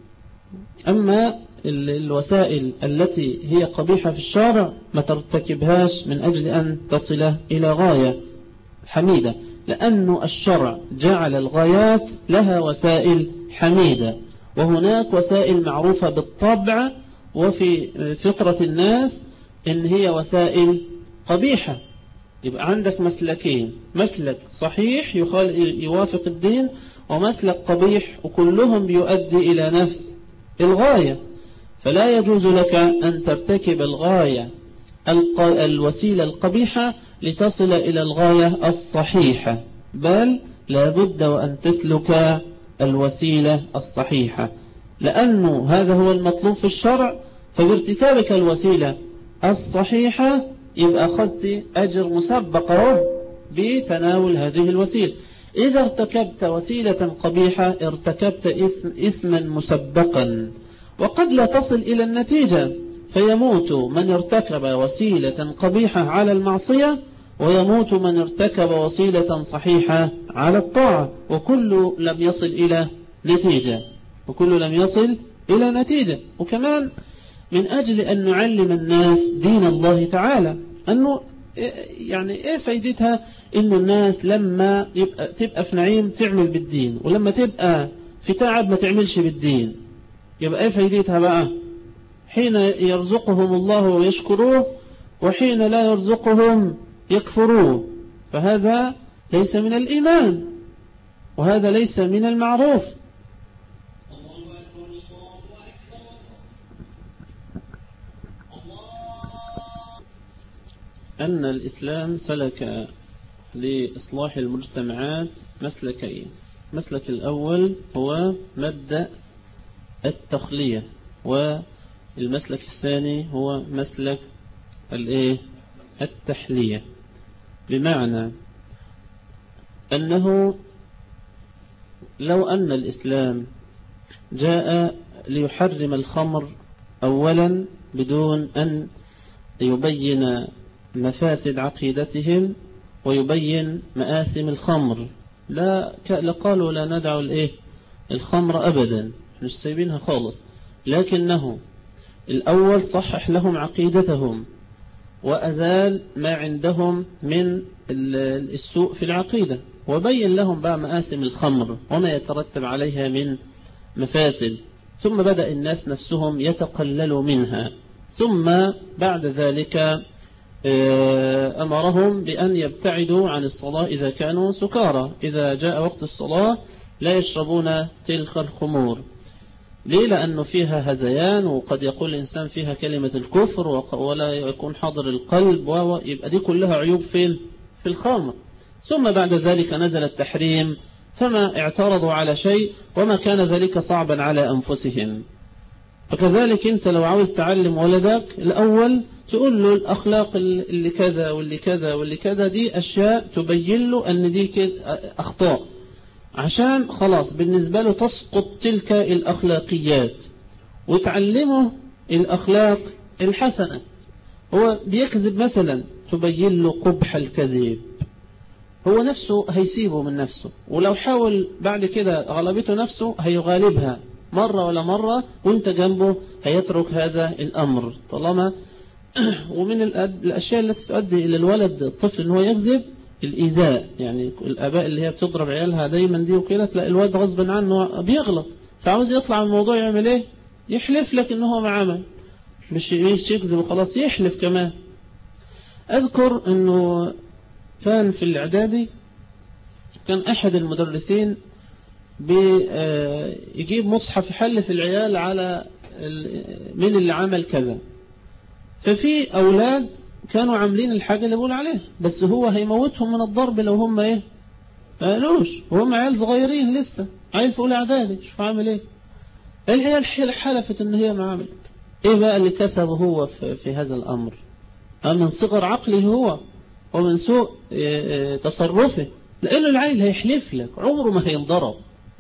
أما الوسائل التي هي قبيحة في الشارع ما ترتكبهاش من أجل أن تصل إلى غاية حميدة، لأن الشرع جعل الغايات لها وسائل حميدة، وهناك وسائل معروفة بالطبع وفي فطرة الناس إن هي وسائل قبيحة. يبقى عندك مسلكين، مسلك صحيح يوافق الدين ومسلك قبيح، وكلهم بيؤدي إلى نفس الغاية. فلا يجوز لك أن ترتكب الغاية الوسيلة القبيحة لتصل إلى الغاية الصحيحة، بل لابد وأن تسلك الوسيلة الصحيحة، لأنه هذا هو المطلوب في الشرع. فبارتكابك الوسيلة الصحيحة يبقى أخذت أجر مسبق بتناول هذه الوسيلة. إذا ارتكبت وسيلة قبيحة ارتكبت إثم إثما مسبقا، وقد لا تصل إلى النتيجة، فيموت من ارتكب وسيلة قبيحة على المعصية، ويموت من ارتكب وسيلة صحيحة على الطاعة، وكل لم يصل إلى نتيجة، وكل لم يصل إلى نتيجة. وكمان من أجل أن نعلم الناس دين الله تعالى، أنه يعني إيه فايدتها إنه الناس لما يبقى تبقى في نعيم تعمل بالدين، ولما تبقى في تعب ما تعملش بالدين، يبقى إيه فايدتها بقى؟ حين يرزقهم الله ويشكروه، وحين لا يرزقهم يكفروه. فهذا ليس من الإيمان، وهذا ليس من المعروف. أن الإسلام سلك لإصلاح المجتمعات مسلكين. المسلك الأول هو مبدأ التخلية، والمسلك الثاني هو مسلك الإيه؟ التحلية، بمعنى أنه لو أن الإسلام جاء ليحرم الخمر أولا بدون أن يبين مفاسد عقيدتهم ويبين مآثم الخمر، لا لقالوا لا ندع الإيه؟ الخمر أبدا، مش سايبينها خالص، لكنه الأول صحح لهم عقيدتهم وأزال ما عندهم من السوء في العقيدة، وبين لهم بقى مآثم الخمر وما يترتب عليها من مفاسد، ثم بدأ الناس نفسهم يتقللوا منها، ثم بعد ذلك أمرهم بأن يبتعدوا عن الصلاة إذا كانوا سكارى، إذا جاء وقت الصلاة لا يشربون تلك الخمور. ليه؟ لأنه فيها هزيان، وقد يقول الإنسان فيها كلمة الكفر ولا يكون حاضر القلب، ويبقى دي كلها عيوب فين؟ في الخمر. ثم بعد ذلك نزل التحريم، فما اعترضوا على شيء وما كان ذلك صعبا على أنفسهم. فكذلك أنت لو عاوز تعلم ولدك الأول تقول له الأخلاق اللي كذا واللي كذا واللي كذا، دي أشياء تبين له أن دي كده أخطاء، عشان خلاص بالنسبة له تسقط تلك الأخلاقيات، وتعلمه الأخلاق الحسنة. هو بيكذب مثلا تبين له قبح الكذب، هو نفسه هيسيبه من نفسه، ولو حاول بعد كده غلبته نفسه هيغالبها مرة ولا مرة، وانت جنبه هيترك هذا الأمر طالما. ومن الأشياء التي تؤدي إلى الولد الطفل أنه يكذب الإيذاء، يعني الآباء اللي هي بتضرب عيالها دايما دي وكده، تلاقي الولد غصبا عنه بيغلط، فعاوز يطلع من الموضوع يعمل ايه؟ يحلف لك انه هو ما عمل، مش يكذب وخلاص، يحلف كمان. أذكر أنه كان في الإعدادي كان أحد المدرسين بيجيب مصحف يحلف العيال على من اللي عمل كذا، ففي أولاد كانوا عاملين الحاجة اللي بقول عليها، بس هو هيموتهم من الضرب لو هم ايه ما قالوش، وهم عيال صغيرين لسه، عيل في أولى إعدادي، شوف عامل ايه. العيال حلفت ان هي ما عملت. ايه بقى اللي كسبه هو في, في هذا الأمر؟ من صغر عقله هو ومن سوء تصرفه، لأنه العيل هيحلف لك عمره ما هينضرب،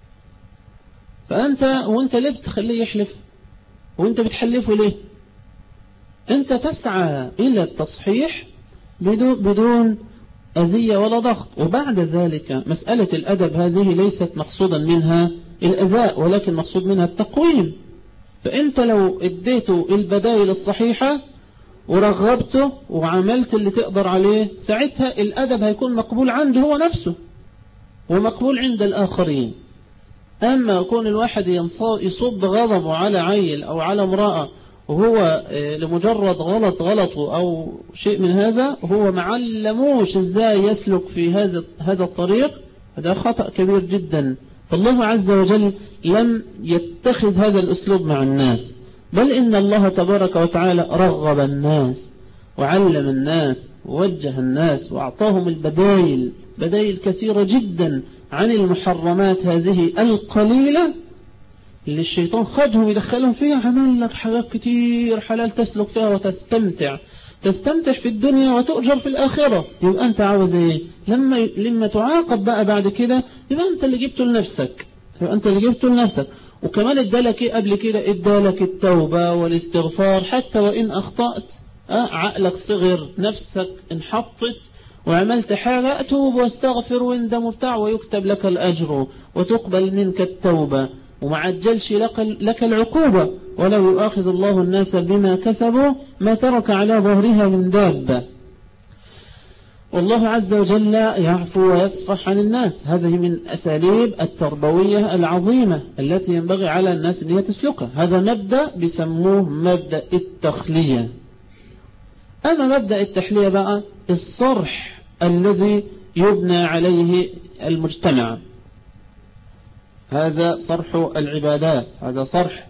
فأنت وانت ليه بتخليه يحلف وانت بتحلفه ليه؟ انت تسعى إلى التصحيح بدون أذية ولا ضغط. وبعد ذلك مسألة الأدب هذه ليست مقصودا منها الأذاء، ولكن مقصود منها التقويم. فأنت لو اديته البدائل الصحيحة ورغبته وعملت اللي تقدر عليه، ساعتها الأدب هيكون مقبول عنده هو نفسه ومقبول عند الآخرين. أما يكون الواحد يصب غضبه على عيل أو على امرأة وهو لمجرد غلط غلطه أو شيء من هذا، هو معلموش إزاي يسلك في هذا هذا الطريق، هذا خطأ كبير جدا. فالله عز وجل لم يتخذ هذا الأسلوب مع الناس، بل إن الله تبارك وتعالى رغب الناس وعلم الناس ووجه الناس وأعطاهم البدائل، بدائل كثيرة جدا عن المحرمات هذه القليلة اللي الشيطان خدهم يدخلهم فيها. عمل لك حاجات كتير حلال تسلك فيها وتستمتع، تستمتع في الدنيا وتؤجر في الآخرة. يبقى أنت عاوز إيه؟ لما لما تعاقب بقى بعد كده، يبقى أنت اللي جبته لنفسك، يبقى أنت اللي جبته لنفسك. وكمان ادالك إيه قبل كده؟ ادالك التوبة والاستغفار، حتى وإن أخطأت أه عقلك صغر، نفسك انحطت وعملت حاجة، أتوب واستغفر واندم وبتاع، ويكتب لك الأجر وتقبل منك التوبة وما عجلش لك, لك العقوبة. ولو يؤاخذ الله الناس بما كسبوا ما ترك على ظهرها من دابة. والله عز وجل يعفو ويصفح عن الناس. هذه من أساليب التربوية العظيمة التي ينبغي على الناس أن تسلكها. هذا مبدأ بيسموه مبدأ التخلية. أما مبدأ التحلية بقى الصرح الذي يبنى عليه المجتمع، هذا صرح العبادات، هذا صرح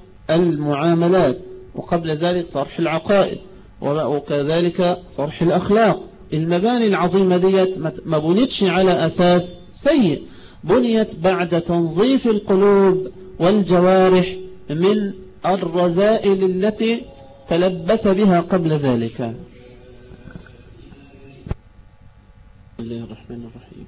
المعاملات، وقبل ذلك صرح العقائد، وكذلك صرح الأخلاق. المباني العظيمة ديت ما بنيتش على أساس سيء، بنيت بعد تنظيف القلوب والجوارح من الرذائل التي تلبس بها قبل ذلك. بسم الله الرحمن الرحيم.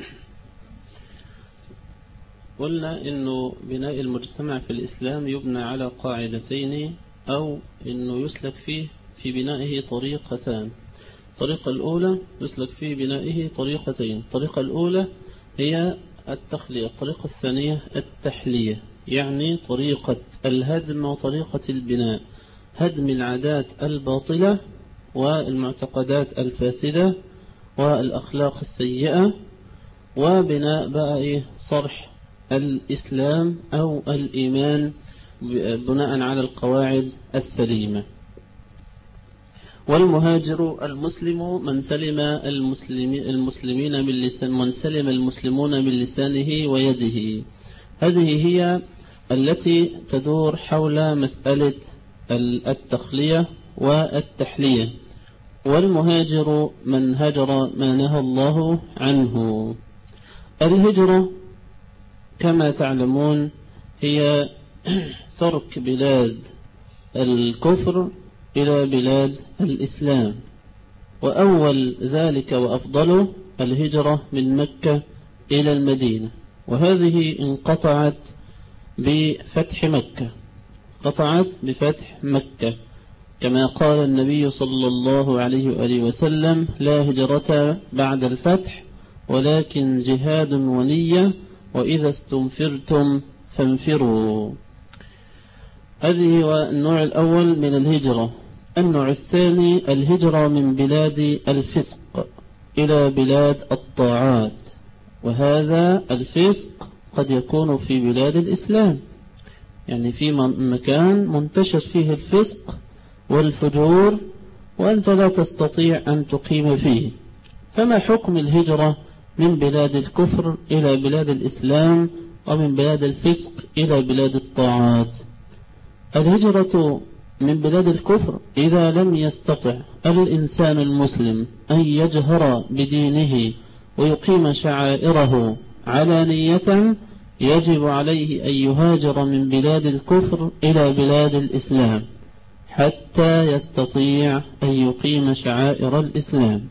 قلنا إنه بناء المجتمع في الإسلام يبنى على قاعدتين، أو إنه يسلك فيه في بنائه طريقتان. الطريقة الأولى يسلك في بنائه طريقتين، الطريقة الأولى هي التخلية، الطريقة الثانية التحلية، يعني طريقة الهدم وطريقة البناء، هدم العادات الباطلة والمعتقدات الفاسدة والأخلاق السيئة، وبناء بقى إيه صرح الإسلام أو الإيمان بناء على القواعد السليمة. والمهاجر المسلم من سلم المسلمين من لسان من سلم المسلمون من لسانه ويده. هذه هي التي تدور حول مسألة التخلية والتحلية. والمهاجر من هجر ما نهى الله عنه. الهجرة كما تعلمون هي ترك بلاد الكفر إلى بلاد الإسلام، وأول ذلك وأفضله الهجرة من مكة إلى المدينة، وهذه انقطعت بفتح مكة، قطعت بفتح مكة كما قال النبي صلى الله عليه وآله وسلم: لا هجرة بعد الفتح ولكن جهاد ونية وإذا استنفرتم فانفروا. هذه هو النوع الأول من الهجرة. النوع الثاني الهجرة من بلاد الفسق إلى بلاد الطاعات، وهذا الفسق قد يكون في بلاد الإسلام، يعني في مكان منتشر فيه الفسق والفجور وأنت لا تستطيع أن تقيم فيه. فما حكم الهجرة من بلاد الكفر إلى بلاد الإسلام ومن بلاد الفسق إلى بلاد الطاعات؟ الهجرة من بلاد الكفر إذا لم يستطع الإنسان المسلم أن يجهر بدينه ويقيم شعائره علانية، يجب عليه أن يهاجر من بلاد الكفر إلى بلاد الإسلام حتى يستطيع أن يقيم شعائر الإسلام.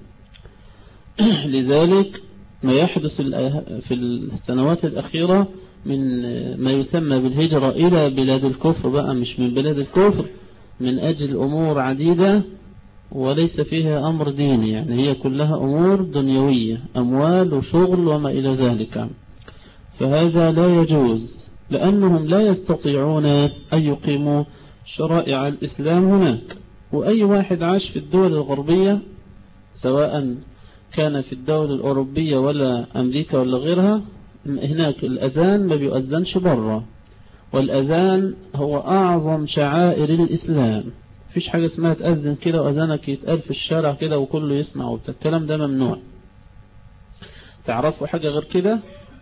لذلك ما يحدث في السنوات الأخيرة من ما يسمى بالهجرة إلى بلاد الكفر، بقى مش من بلاد الكفر، من أجل أمور عديدة وليس فيها أمر ديني، يعني هي كلها أمور دنيوية، أموال وشغل وما إلى ذلك. فهذا لا يجوز، لأنهم لا يستطيعون أن يقيموا شرائع الإسلام هناك. وأي واحد عاش في الدول الغربية سواء كان في الدول الأوروبية ولا أمريكا ولا غيرها، هناك الأذان ما بيؤذنش برا، والأذان هو أعظم شعائر الإسلام. فيش حاجة اسمها تأذن كده وأذانك يتقال في الشارع كده وكله يسمع، الكلام ده ممنوع. تعرفوا حاجة غير كده؟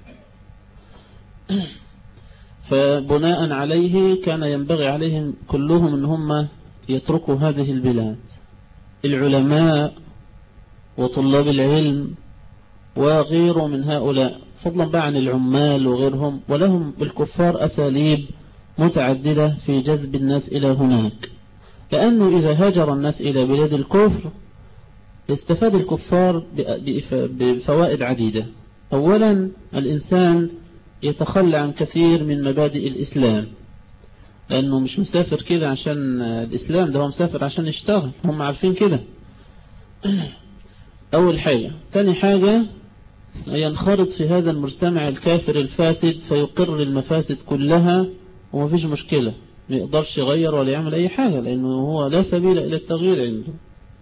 فبناء عليه كان ينبغي عليهم كلهم ان هم يتركوا هذه البلاد، العلماء وطلاب العلم وغيره من هؤلاء، فضلا بقى عن العمال وغيرهم، ولهم بالكفار أساليب متعددة في جذب الناس إلى هناك. لأنه إذا هاجر الناس إلى بلاد الكفر استفاد الكفار بفوائد عديدة. أولا الإنسان يتخلى عن كثير من مبادئ الإسلام، لأنه مش مسافر كده عشان الإسلام، ده هو مسافر عشان يشتغل، هم عارفين كده. أول حاجة. تاني حاجة ينخرط في هذا المجتمع الكافر الفاسد فيقر المفاسد كلها ومفيش مشكلة، ما يقدرش يغير ولا يعمل أي حاجة لأنه هو لا سبيل إلى التغيير عنده.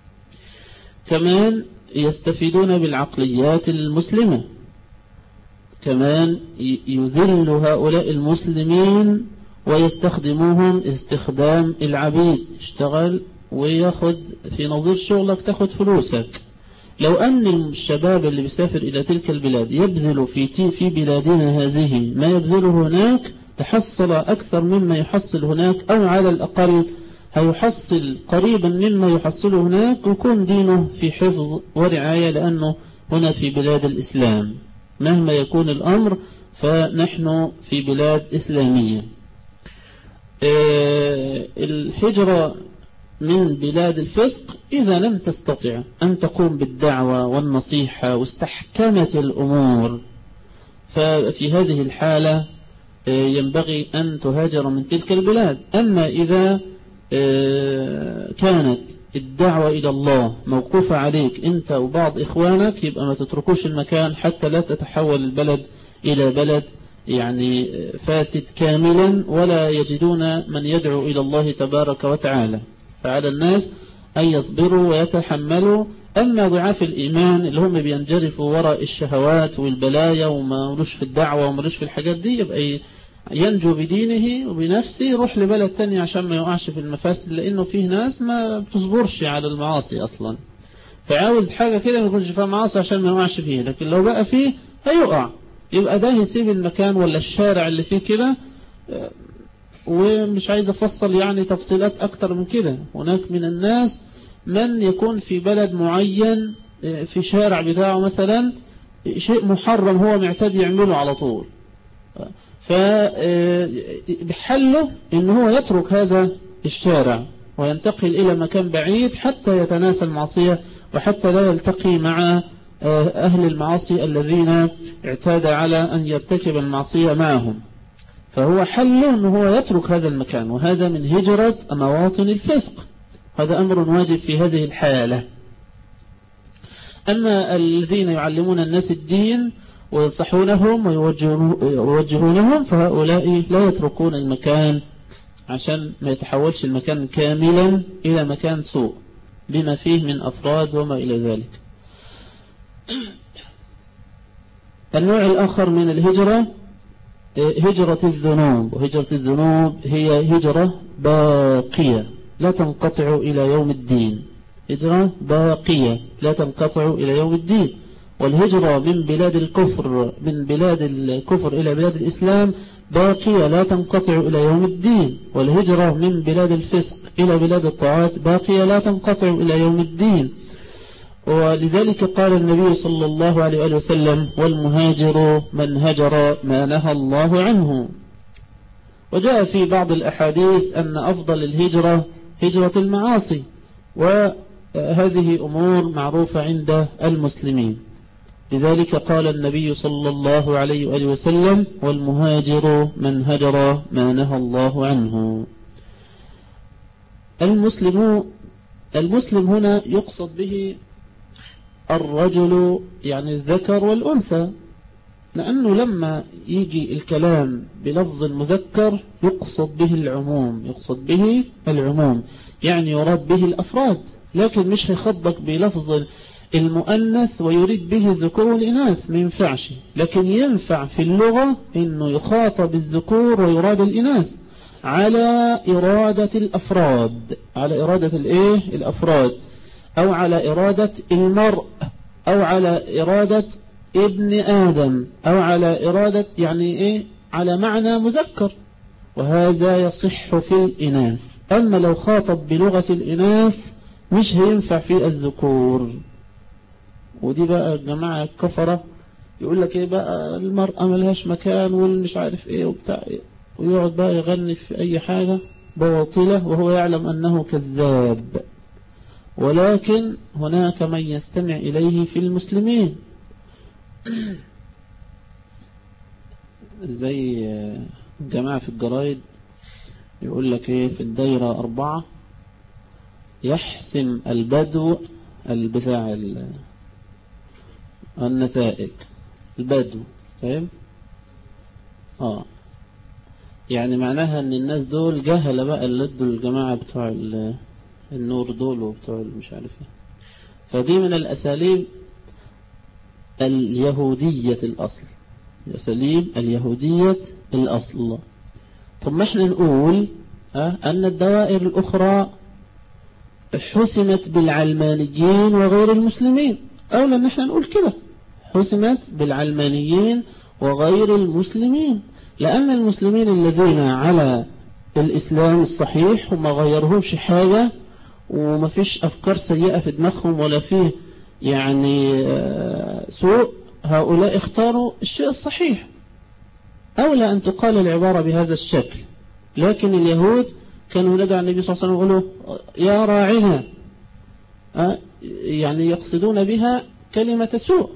كمان يستفيدون بالعقليات المسلمة، كمان يذل هؤلاء المسلمين ويستخدموهم استخدام العبيد، اشتغل وياخد في نظير شغلك تاخد فلوسك. لو أن الشباب اللي بيسافر إلى تلك البلاد يبذل في تي في بلادنا هذه ما يبذله هناك، تحصل أكثر مما يحصل هناك، أو على الأقل هيحصل قريبا مما يحصله هناك، ويكون دينه في حفظ ورعاية، لأنه هنا في بلاد الإسلام مهما يكون الأمر فنحن في بلاد إسلامية. الهجرة من بلاد الفسق إذا لم تستطع أن تقوم بالدعوة والنصيحة واستحكمت الأمور، ففي هذه الحالة ينبغي أن تهاجر من تلك البلاد. أما إذا كانت الدعوة إلى الله موقوفة عليك أنت وبعض إخوانك، يبقى ما تتركوش المكان حتى لا تتحول البلد إلى بلد يعني فاسد كاملا، ولا يجدون من يدعو إلى الله تبارك وتعالى. فعلى الناس أن يصبروا ويتحملوا. أما ضعاف الإيمان اللي هم بينجرفوا وراء الشهوات والبلايا وما ملوش في الدعوة وملوش في الحاجات دي، يبقى ينجو بدينه وبنفسه، يروح لبلد تاني عشان ما يقعش في المفاسد، لأنه فيه ناس ما بتصبرش على المعاصي أصلا، فعاوز حاجة كده ما يكونش فيها معاصي عشان ما يقعش فيه، لكن لو بقى فيه هيقع. يبقى ده يسيب المكان ولا الشارع اللي فيه كده. ومش عايز أفصل يعني تفصيلات أكتر من كده. هناك من الناس من يكون في بلد معين في شارع بتاعه مثلا شيء محرم هو معتاد يعمله على طول، فبحله إن هو يترك هذا الشارع وينتقل إلى مكان بعيد حتى يتناسى المعصية، وحتى لا يلتقي مع أهل المعاصي الذين اعتاد على أن يرتكب المعصية معهم. فهو حله أنه هو يترك هذا المكان، وهذا من هجرة مواطن الفسق، هذا أمر واجب في هذه الحالة. أما الذين يعلمون الناس الدين وينصحونهم ويوجهونهم، فهؤلاء لا يتركون المكان عشان ما يتحولش المكان كاملا إلى مكان سوء بما فيه من أفراد وما إلى ذلك. النوع الآخر من الهجرة هجرة الذنوب. وهجرة الذنوب هي هجرة باقية لا تنقطع إلى يوم الدين، هجرة باقية لا تنقطع إلى يوم الدين. والهجرة من بلاد الكفر من بلاد الكفر إلى بلاد الإسلام باقية لا تنقطع إلى يوم الدين. والهجرة من بلاد الفسق إلى بلاد الطاعات باقية لا تنقطع إلى يوم الدين. ولذلك قال النبي صلى الله عليه وسلم: والمهاجر من هجر ما نهى الله عنه. وجاء في بعض الأحاديث أن أفضل الهجرة هجرة المعاصي، وهذه أمور معروفة عند المسلمين. لذلك قال النبي صلى الله عليه وآله وسلم: والمهاجر من هجر ما نهى الله عنه. المسلم المسلم هنا يقصد به الرجل يعني الذكر والأنثى، لأنه لما يجي الكلام بلفظ المذكر يقصد به العموم يقصد به العموم يعني يراد به الأفراد، لكن مش هيخطبك بلفظ المؤنث ويريد به الذكور والإناث، ما ينفعش. لكن ينفع في اللغة إنه يخاطب الذكور ويراد الإناث على إرادة الأفراد على إرادة الإيه الأفراد أو على إرادة المرء أو على إرادة ابن آدم أو على إرادة يعني إيه على معنى مذكر، وهذا يصح في الإناث. أما لو خاطب بلغة الإناث مش هينفع في الذكور. ودي بقى الجماعة الكفرة يقول لك إيه بقى المرأة ملهاش مكان والمش عارف إيه وبتاع إيه، ويقعد بقى يغني في أي حاجة بواطلة وهو يعلم أنه كذاب. ولكن هناك من يستمع إليه في المسلمين، زي جماعة في الجرايد يقول لك ايه في الدايرة أربعة يحسم البدو البتاع النتائج البدو فاهم اه يعني معناها ان الناس دول جهلة بقى اللي ادوا الجماعة بتوع النور دول وبتوع مش عارف ايه. فدي من الأساليب اليهودية الأصل أساليب اليهودية الأصل. طب ما احنا نقول اه أن الدوائر الأخرى حسمت بالعلمانيين وغير المسلمين، أولا ان احنا نقول كده حسمت بالعلمانيين وغير المسلمين، لأن المسلمين الذين على الإسلام الصحيح وما غيرهمش حاجة وما فيش أفكار سيئة في دماغهم ولا فيه يعني سوء، هؤلاء اختاروا الشيء الصحيح. أولى أن تقال العبارة بهذا الشكل. لكن اليهود كانوا يدعوا النبي صلى الله عليه وسلم يقولوا يا راعنا، يعني يقصدون بها كلمة سوء.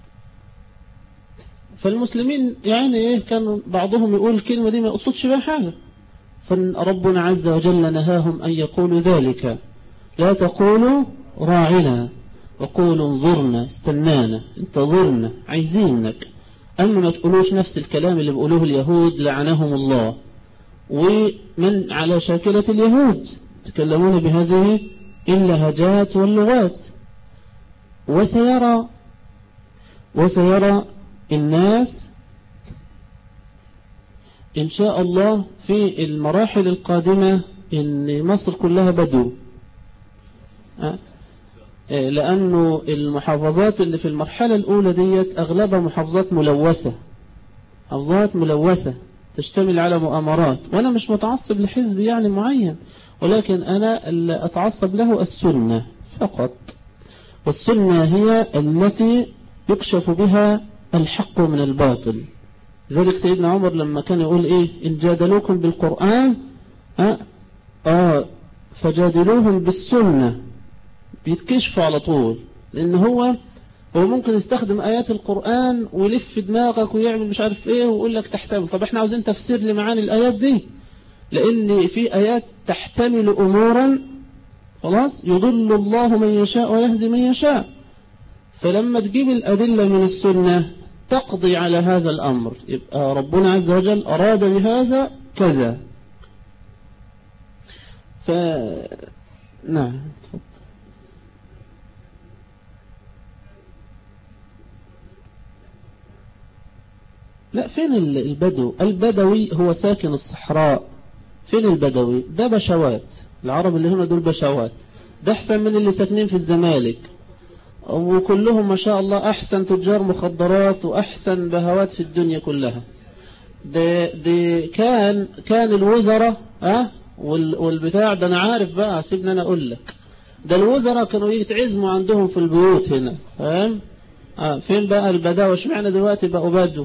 فالمسلمين يعني إيه، كان بعضهم يقول الكلمة دي ما يقصدش بها حاجة، فربنا عز وجل نهاهم أن يقولوا ذلك. لا تقولوا راعنا وقولوا انظرنا، استنانا، انتظرنا، عايزينك. أما ما تقولوش نفس الكلام اللي بيقولوه اليهود لعنهم الله، ومن على شاكلة اليهود تكلمون بهذه اللهجات واللغات. وسيرى وسيرى الناس إن شاء الله في المراحل القادمة إن مصر كلها بدو، لأنه المحافظات اللي في المرحلة الأولى ديت أغلبها محافظات ملوثة، محافظات ملوثة تشتمل على مؤامرات. وأنا مش متعصب لحزب يعني معين، ولكن أنا اللي أتعصب له السنة فقط، والسنة هي التي يكشف بها الحق من الباطل. ذلك سيدنا عمر لما كان يقول إيه، إن جادلوكم بالقرآن آه, آه فجادلوهم بالسنة، بيتكشفوا على طول. لأن هو هو ممكن يستخدم آيات القرآن ويلف دماغك ويعمل مش عارف إيه ويقول لك تحتمل. طب إحنا عاوزين تفسير لمعاني الآيات دي، لأن في آيات تحتمل أمورا خلاص يضل الله من يشاء ويهدي من يشاء. فلما تجيب الأدلة من السنة تقضي على هذا الأمر، يبقى ربنا عز وجل أراد بهذا كذا. ف نعم تفضل. لا، فين البدو؟ البدوي هو ساكن الصحراء. فين البدوي؟ ده بشوات، العرب اللي هنا دول بشوات. ده أحسن من اللي ساكنين في الزمالك، وكلهم ما شاء الله أحسن تجار مخدرات وأحسن بهوات في الدنيا كلها. ده, ده كان كان الوزراء أه والبتاع ده أنا عارف بقى، سيبني أنا أقول لك. ده الوزراء كانوا يتعزموا عندهم في البيوت هنا، فاهم؟ آه فين بقى البداوة؟ اشمعنى دلوقتي بقوا بدو؟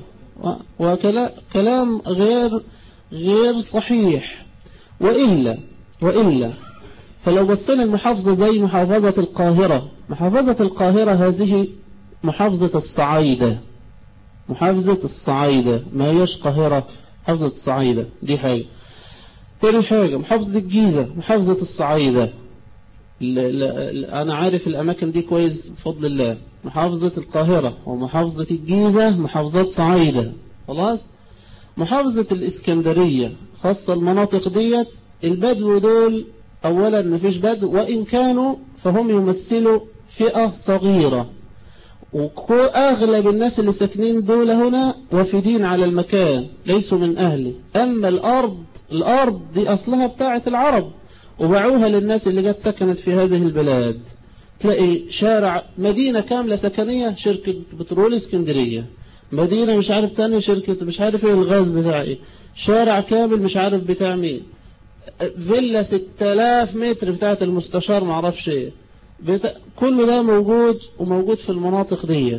وكلام غير غير صحيح. وإلا وإلا فلو بصينا المحافظة زي محافظة القاهرة، محافظة القاهرة هذه محافظة الصعايدة، محافظة الصعايدة، ما هيش قاهرة، محافظة الصعايدة دي حاجة. تاني حاجة محافظة الجيزة، محافظة الصعايدة. لا لا أنا عارف الأماكن دي كويس بفضل الله. محافظة القاهرة ومحافظة الجيزة محافظات صعايدة خلاص. محافظة الإسكندرية خاصة المناطق ديت، البدو دول أولا مفيش بدو، وإن كانوا فهم يمثلوا فئة صغيرة، وأغلب الناس اللي ساكنين دول هنا وافدين على المكان ليسوا من أهله. أما الأرض الأرض دي أصلها بتاعة العرب وباعوها للناس اللي جت سكنت في هذه البلاد. تلاقي شارع مدينة كاملة سكنية شركة بترول اسكندرية، مدينة مش عارف تانية شركة مش عارف ايه الغاز بتاع ايه، شارع كامل مش عارف بتاع مين، فيلا ستة آلاف متر بتاعة المستشار معرفش ايه بتا... كل ده موجود وموجود في المناطق دي.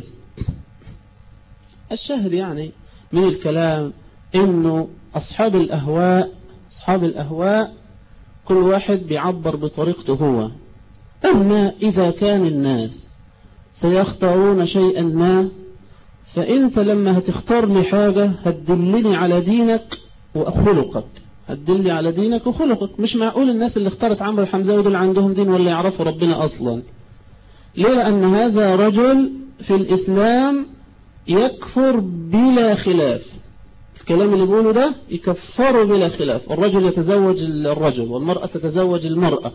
الشاهد يعني من الكلام انه اصحاب الاهواء اصحاب الاهواء كل واحد بيعبر بطريقته هو. أما إذا كان الناس سيختارون شيئا ما، فأنت لما هتختار لي حاجة هتدلني على دينك وخلقك، هتدلني على دينك وخلقك. مش معقول الناس اللي اختارت عمرو الحمزاوي دول عندهم دين ولا يعرفوا ربنا أصلا. ليه؟ لأن هذا رجل في الإسلام يكفر بلا خلاف. الكلام اللي بيقوله ده يكفره بلا خلاف. الرجل يتزوج الرجل، والمرأة تتزوج المرأة،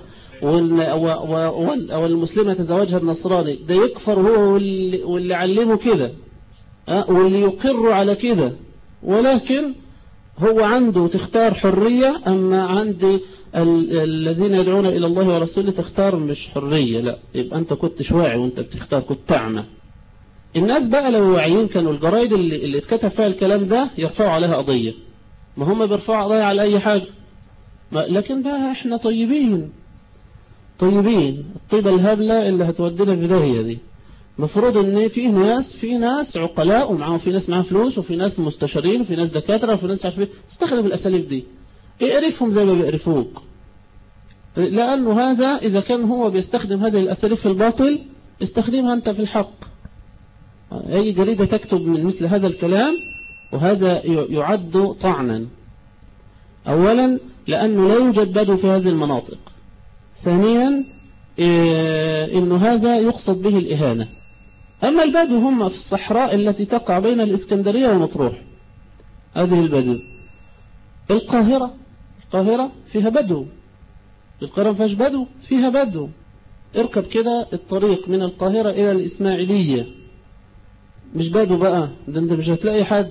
والمسلمة يتزوجها النصراني، ده يكفر هو واللي, واللي علمه كده واللي يقر على كده. ولكن هو عنده تختار حرية، أما عندي الذين يدعون إلى الله ورسوله تختار مش حرية. لا، يبقى أنت كنت واعي وأنت بتختار، كنت أعمى. الناس بقى لو واعيين كانوا الجرايد اللي, اللي اتكتب فيها الكلام ده يرفعوا عليها قضية. ما هم بيرفعوا قضية على أي حاجة. لكن بقى احنا طيبين طيبين الطيبة الهبلة اللي هتودينا في داهية دي. مفروض ان في ناس في ناس عقلاء ومعهم، في ناس معاهم فلوس، وفي ناس مستشارين، وفي ناس دكاترة، وفي ناس عارفين استخدم الاساليب دي، اعرفهم زي ما بيعرفوك، لانه هذا اذا كان هو بيستخدم هذه الاساليب في الباطل استخدمها انت في الحق. اي جريدة تكتب من مثل هذا الكلام وهذا يعد طعنا، اولا لانه لا يوجد بدو في هذه المناطق، ثانيا إيه انه هذا يقصد به الاهانة. اما البدو هم في الصحراء التي تقع بين الاسكندرية ومطروح، هذه البدو. القاهرة القاهرة فيها بدو، القاهرة فيهاش بدو، فيها بدو. اركب كده الطريق من القاهرة الى الاسماعيلية، مش بدو بقى، ده انت مش هتلاقي حد،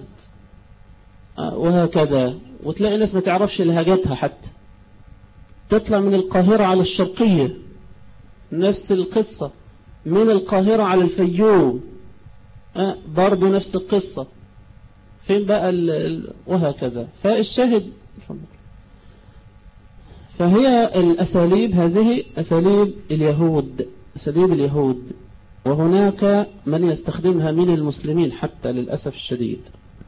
وهكذا. وتلاقي ناس ما تعرفش لهجاتها حتى. تطلع من القاهرة على الشرقية نفس القصة، من القاهرة على الفيوم أه برضو نفس القصة. فين بقى ال ال وهكذا. فالشاهد فهي الأساليب هذه أساليب اليهود، أساليب اليهود، وهناك من يستخدمها من المسلمين حتى للأسف الشديد.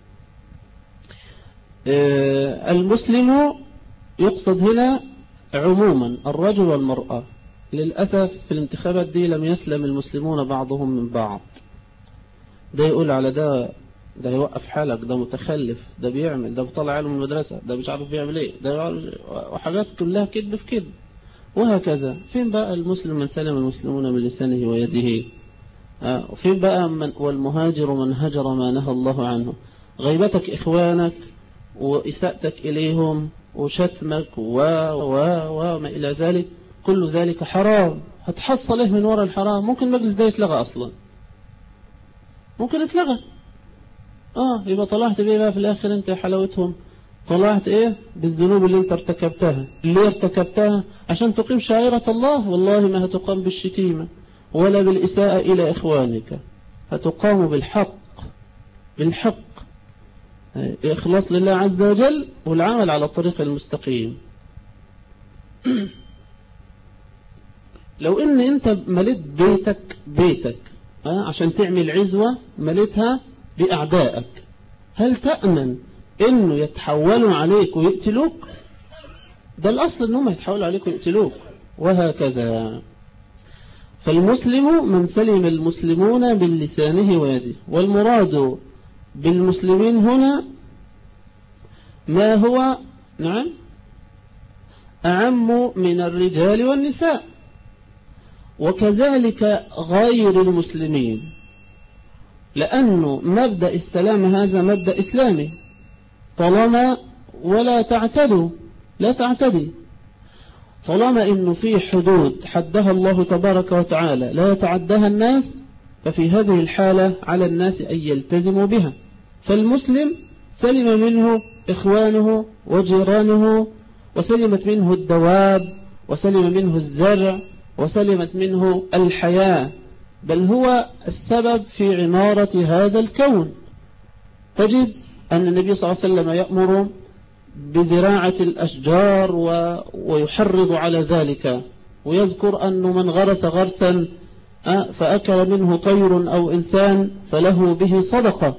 أه المسلم يقصد هنا عموما الرجل والمرأة. للأسف في الانتخابات دي لم يسلم المسلمون بعضهم من بعض. ده يقول على ده ده يوقف حالك، ده متخلف، ده بيعمل، ده بيطلع عياله من المدرسة، ده مش عارف بيعمل ايه، ده وحاجات كلها كذب في كذب وهكذا. فين بقى المسلم من سلم المسلمون من لسانه ويده؟ آه وفين بقى من والمهاجر من هجر ما نهى الله عنه؟ غيبتك إخوانك وإساءتك إليهم وشتمك و و وما إلى ذلك، كل ذلك حرام. هتحصل إيه من وراء الحرام؟ ممكن مجلس ده يتلغى أصلا، ممكن يتلغى. آه يبقى طلعت بيه بقى في الآخر أنت حلاوتهم، طلعت إيه بالذنوب اللي أنت ارتكبتها، اللي ارتكبتها عشان تقيم شعيرة الله. والله ما هتقام بالشتيمة ولا بالإساءة إلى إخوانك، هتقام بالحق، بالحق، إخلاص لله عز وجل والعمل على الطريق المستقيم. لو إن أنت مليت بيتك بيتك آه عشان تعمل عزوة، مليتها بأعدائك، هل تأمن إنه يتحولوا عليك ويقتلوك؟ ده الأصل إنهم يتحولوا عليك ويقتلوك وهكذا. فالمسلم من سلم المسلمون باللسانه ويده. والمراد بالمسلمين هنا ما هو نعم أعم من الرجال والنساء، وكذلك غير المسلمين، لأنه مبدأ السلام هذا مبدأ إسلامي. طالما ولا تعتدوا، لا تعتدي، طالما إنه في حدود حدها الله تبارك وتعالى لا يتعدها الناس، ففي هذه الحالة على الناس أن يلتزموا بها. فالمسلم سلم منه إخوانه وجيرانه، وسلمت منه الدواب، وسلم منه الزرع، وسلمت منه الحياة، بل هو السبب في عمارة هذا الكون. تجد أن النبي صلى الله عليه وسلم يأمر بزراعة الأشجار و... ويحرض على ذلك، ويذكر أن من غرس غرسا فأكل منه طير أو إنسان فله به صدقة،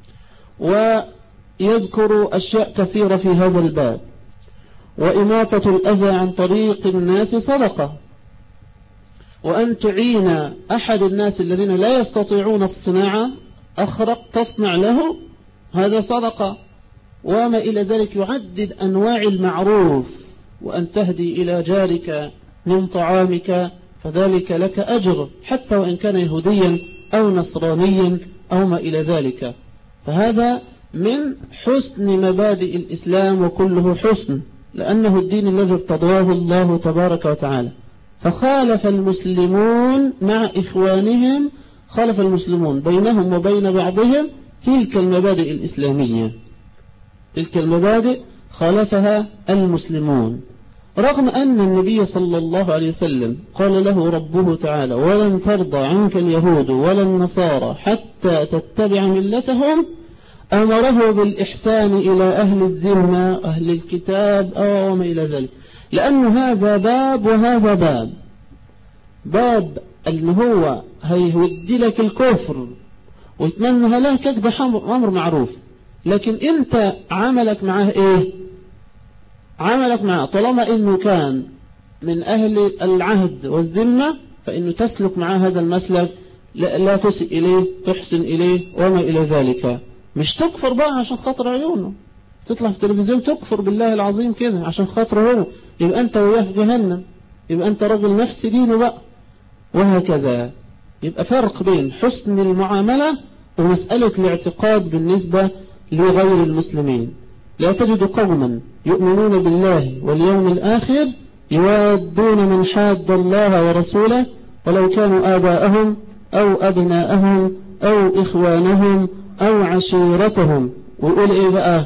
ويذكر أشياء كثيرة في هذا الباب. وإماطة الأذى عن طريق الناس صدقة، وأن تعين أحد الناس الذين لا يستطيعون الصناعة، أخرق تصنع له، هذا صدقة. وما إلى ذلك يعدد أنواع المعروف. وأن تهدي إلى جارك من طعامك فذلك لك أجر، حتى وإن كان يهوديا أو نصرانيا أو ما إلى ذلك. فهذا من حسن مبادئ الإسلام، وكله حسن، لأنه الدين الذي ارتضاه الله تبارك وتعالى. فخالف المسلمون مع إخوانهم، خالف المسلمون بينهم وبين بعضهم تلك المبادئ الإسلامية، تلك المبادئ خالفها المسلمون، رغم أن النبي صلى الله عليه وسلم قال له ربه تعالى: ولن ترضى عنك اليهود ولا النصارى حتى تتبع ملتهم. أمره بالإحسان إلى أهل الذمة، أهل الكتاب أو ما إلى ذلك. لأن هذا باب وهذا باب. باب اللي هو هيودي لك الكفر ويتمنى هلاكك ده أمر معروف، لكن أنت عملك معاه إيه؟ عملك معاه طالما إنه كان من أهل العهد والذمة فإنه تسلك معاه هذا المسلك، لا تسئ إليه، تحسن إليه وما إلى ذلك. مش تكفر بقى عشان خاطر عيونه، تطلع في التلفزيون تكفر بالله العظيم كده عشان خاطر هو، يبقى أنت وياه في جهنم، يبقى أنت رجل نفس دينه بقى، وهكذا. يبقى فرق بين حسن المعاملة ومسألة الاعتقاد بالنسبة لغير المسلمين. لا تجد قوما يؤمنون بالله واليوم الآخر يوادون من حاد الله ورسوله ولو كانوا آباءهم أو أبناءهم أو إخوانهم أو عشيرتهم. ويقول إيه بقى؟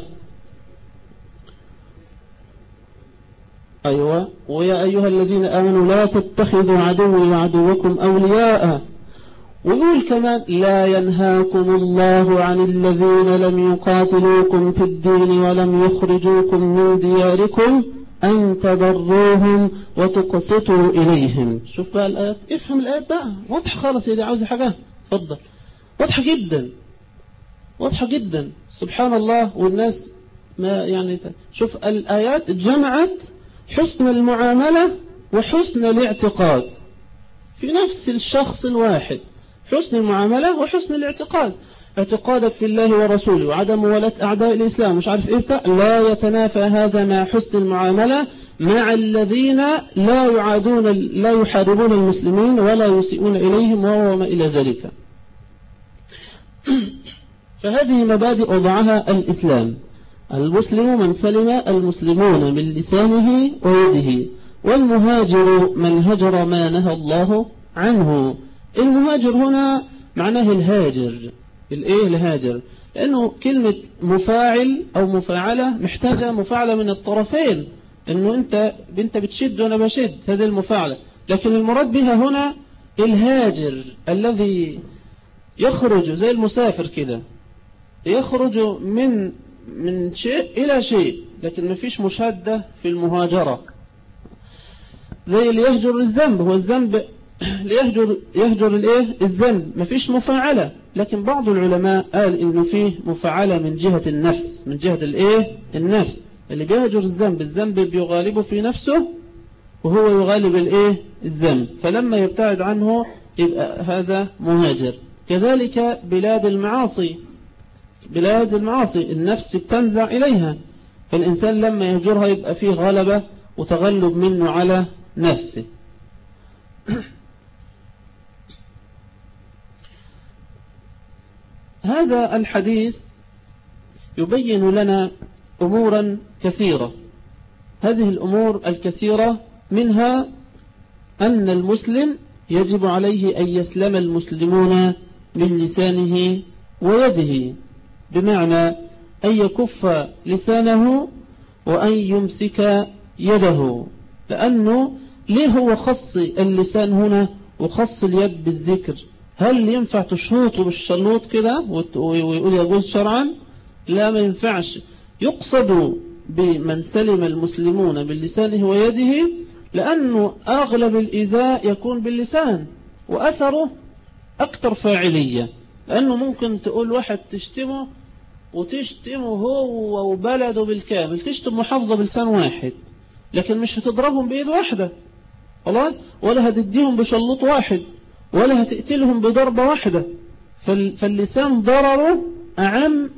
أيوة، ويا أيها الذين آمنوا لا تتخذوا عدوي وعدوكم أولياء. ويقول كمان لا ينهاكم الله عن الذين لم يقاتلوكم في الدين ولم يخرجوكم من دياركم أن تبروهم وتقسطوا إليهم. شوف بقى الآيات، افهم الآيات بقى، واضحة خالص. يدي عاوز حاجة اتفضل، واضحة جدا، واضحة جدا، سبحان الله. والناس ما يعني، شوف الآيات جمعت حسن المعاملة وحسن الاعتقاد في نفس الشخص الواحد. حسن المعاملة وحسن الاعتقاد، اعتقادك في الله ورسوله وعدم موالاة أعداء الإسلام مش عارف إيه بتاع، لا يتنافى هذا مع حسن المعاملة مع الذين لا يعادون لا يحاربون المسلمين ولا يسيئون إليهم وما إلى ذلك. فهذه مبادئ وضعها الإسلام. المسلم من سلم المسلمون من لسانه ويده، والمهاجر من هجر ما نهى الله عنه. المهاجر هنا معناه الهاجر. الايه الهاجر؟ لأنه كلمة مفاعل أو مفاعلة محتاجة مفاعلة من الطرفين، إنه أنت أنت بتشد وأنا بشد، هذه المفاعلة. لكن المراد بها هنا الهاجر الذي يخرج زي المسافر كده، يخرج من من شيء إلى شيء، لكن ما فيش مشادة في المهاجرة. زي اللي يهجر الذنب، هو الذنب ليهجر يهجر الايه الذنب، ما فيش مفاعلة. لكن بعض العلماء قال إنه فيه مفاعلة من جهة النفس، من جهة الايه النفس. اللي بيهجر الذنب، الذنب بيغالبه في نفسه وهو يغالب الايه الذنب، فلما يبتعد عنه يبقى هذا مهاجر. كذلك بلاد المعاصي، بلاد المعاصي النفس بتنزع إليها، فالإنسان لما يهجرها يبقى فيه غلبة وتغلب منه على نفسه. هذا الحديث يبين لنا أمورا كثيرة. هذه الأمور الكثيرة منها أن المسلم يجب عليه أن يسلم المسلمون من لسانه ويده، بمعنى أن يكف لسانه وأن يمسك يده. لأنه ليه هو خص اللسان هنا وخص اليد بالذكر؟ هل ينفع تشوطه بالشلوط كده ويقول يجوز شرعا؟ لا، ما ينفعش. يقصد بمن سلم المسلمون باللسانه ويده لأنه أغلب الإيذاء يكون باللسان وأثره أكثر فاعلية. لأنه ممكن تقول واحد تشتمه وتشتمه هو وبلده بالكامل، تشتم محافظة بلسان واحد، لكن مش هتضربهم بإيد واحدة خلاص، ولا هتديهم بشلوط واحد، ولا هتقتلهم بضربة واحدة. فاللسان ضرره أعم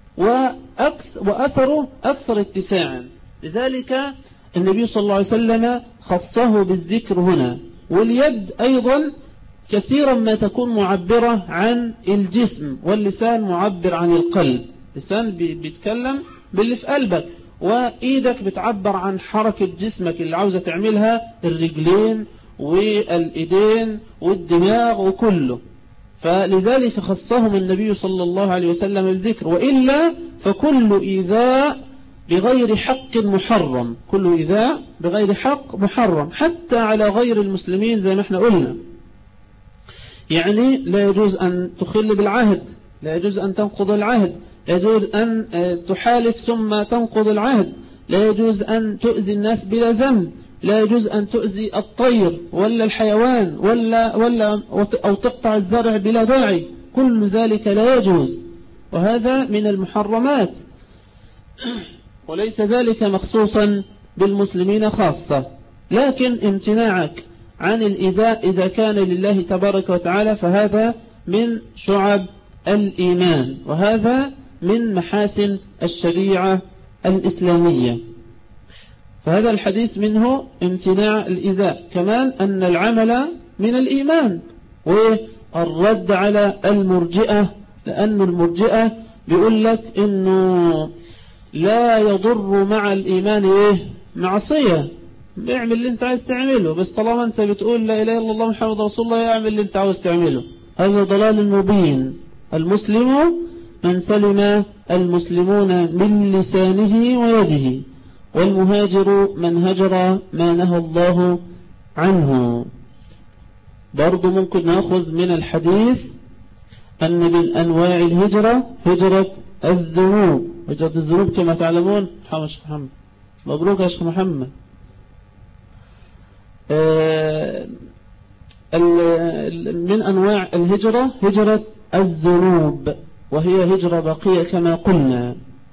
وأثره أكثر اتساعا. لذلك النبي صلى الله عليه وسلم خصه بالذكر هنا. واليد أيضا كثيرا ما تكون معبرة عن الجسم، واللسان معبر عن القلب. اللسان بيتكلم باللي في قلبك، وإيدك بتعبر عن حركة جسمك اللي عاوزة تعملها، الرجلين والإيدين والدماغ وكله. فلذلك خصهم النبي صلى الله عليه وسلم الذكر. وإلا فكل إيذاء بغير حق محرم، كل إيذاء بغير حق محرم، حتى على غير المسلمين زي ما احنا قلنا. يعني لا يجوز أن تخل بالعهد، لا يجوز أن تنقض العهد، لا يجوز أن تحالف ثم تنقض العهد، لا يجوز أن تؤذي الناس بلا ذنب، لا يجوز أن تؤذي الطير ولا الحيوان ولا ولا أو تقطع الزرع بلا داعي، كل ذلك لا يجوز، وهذا من المحرمات، وليس ذلك مخصوصا بالمسلمين خاصة. لكن امتناعك عن الإيذاء إذا كان لله تبارك وتعالى فهذا من شعب الإيمان، وهذا من محاسن الشريعة الإسلامية. فهذا الحديث منه امتناع الإيذاء، كمان أن العمل من الإيمان، والرد على المرجئة، لأن المرجئة بيقول لك إنه لا يضر مع الإيمان إيه معصية، بيعمل اللي انت عايز تعمله، بس طالما انت بتقول لا إله إلا الله محمد رسول الله يعمل اللي انت عاوز تعمله، هذا ضلال مبين. المسلم من سلم المسلمون من لسانه ويده، والمهاجر من هجر ما نهى الله عنه. برضو ممكن نأخذ من الحديث أن من أنواع الهجرة هجرة الذنوب، هجرة الذنوب كما تعلمون. محمد شيخ محمد مبروك يا شيخ محمد. من أنواع الهجرة هجرة الذنوب، وهي هجرة باقية كما قلنا.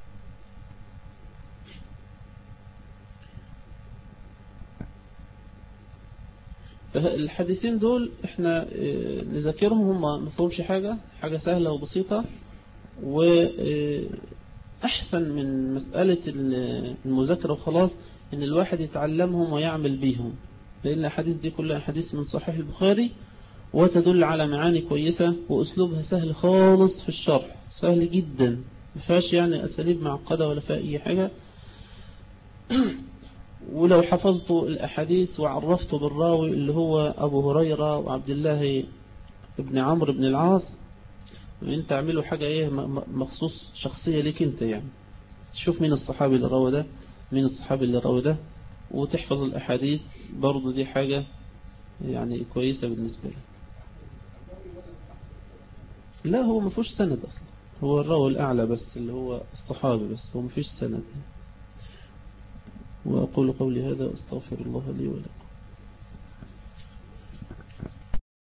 الحديثين دول احنا نذكرهم، هم مفهومش حاجة، حاجة سهلة وبسيطة، وأحسن من مسألة المذاكرة وخلاص ان الواحد يتعلمهم ويعمل بيهم، لأن الحديث دي كلها حديث من صحيح البخاري، وتدل على معاني كويسة، وأسلوبها سهل خالص في الشرح، سهل جدا، مفيهاش يعني أساليب معقدة ولا فيها أي حاجة. ولو حفظتوا الأحاديث وعرفتوا بالراوي اللي هو أبو هريرة وعبد الله ابن عمرو بن العاص، انت اعملوا حاجة ايه مخصوص شخصية ليك انت، يعني تشوف مين الصحابي اللي روى ده، مين الصحابي اللي روى ده، وتحفظ الأحاديث، برضو دي حاجة يعني كويسة بالنسبة لي. لا هو ما فيهوش سند أصلا، هو الراوي الأعلى بس اللي هو الصحابي بس، هو ما فيش سند. وأقول قولي هذا أستغفر الله لي ولكم.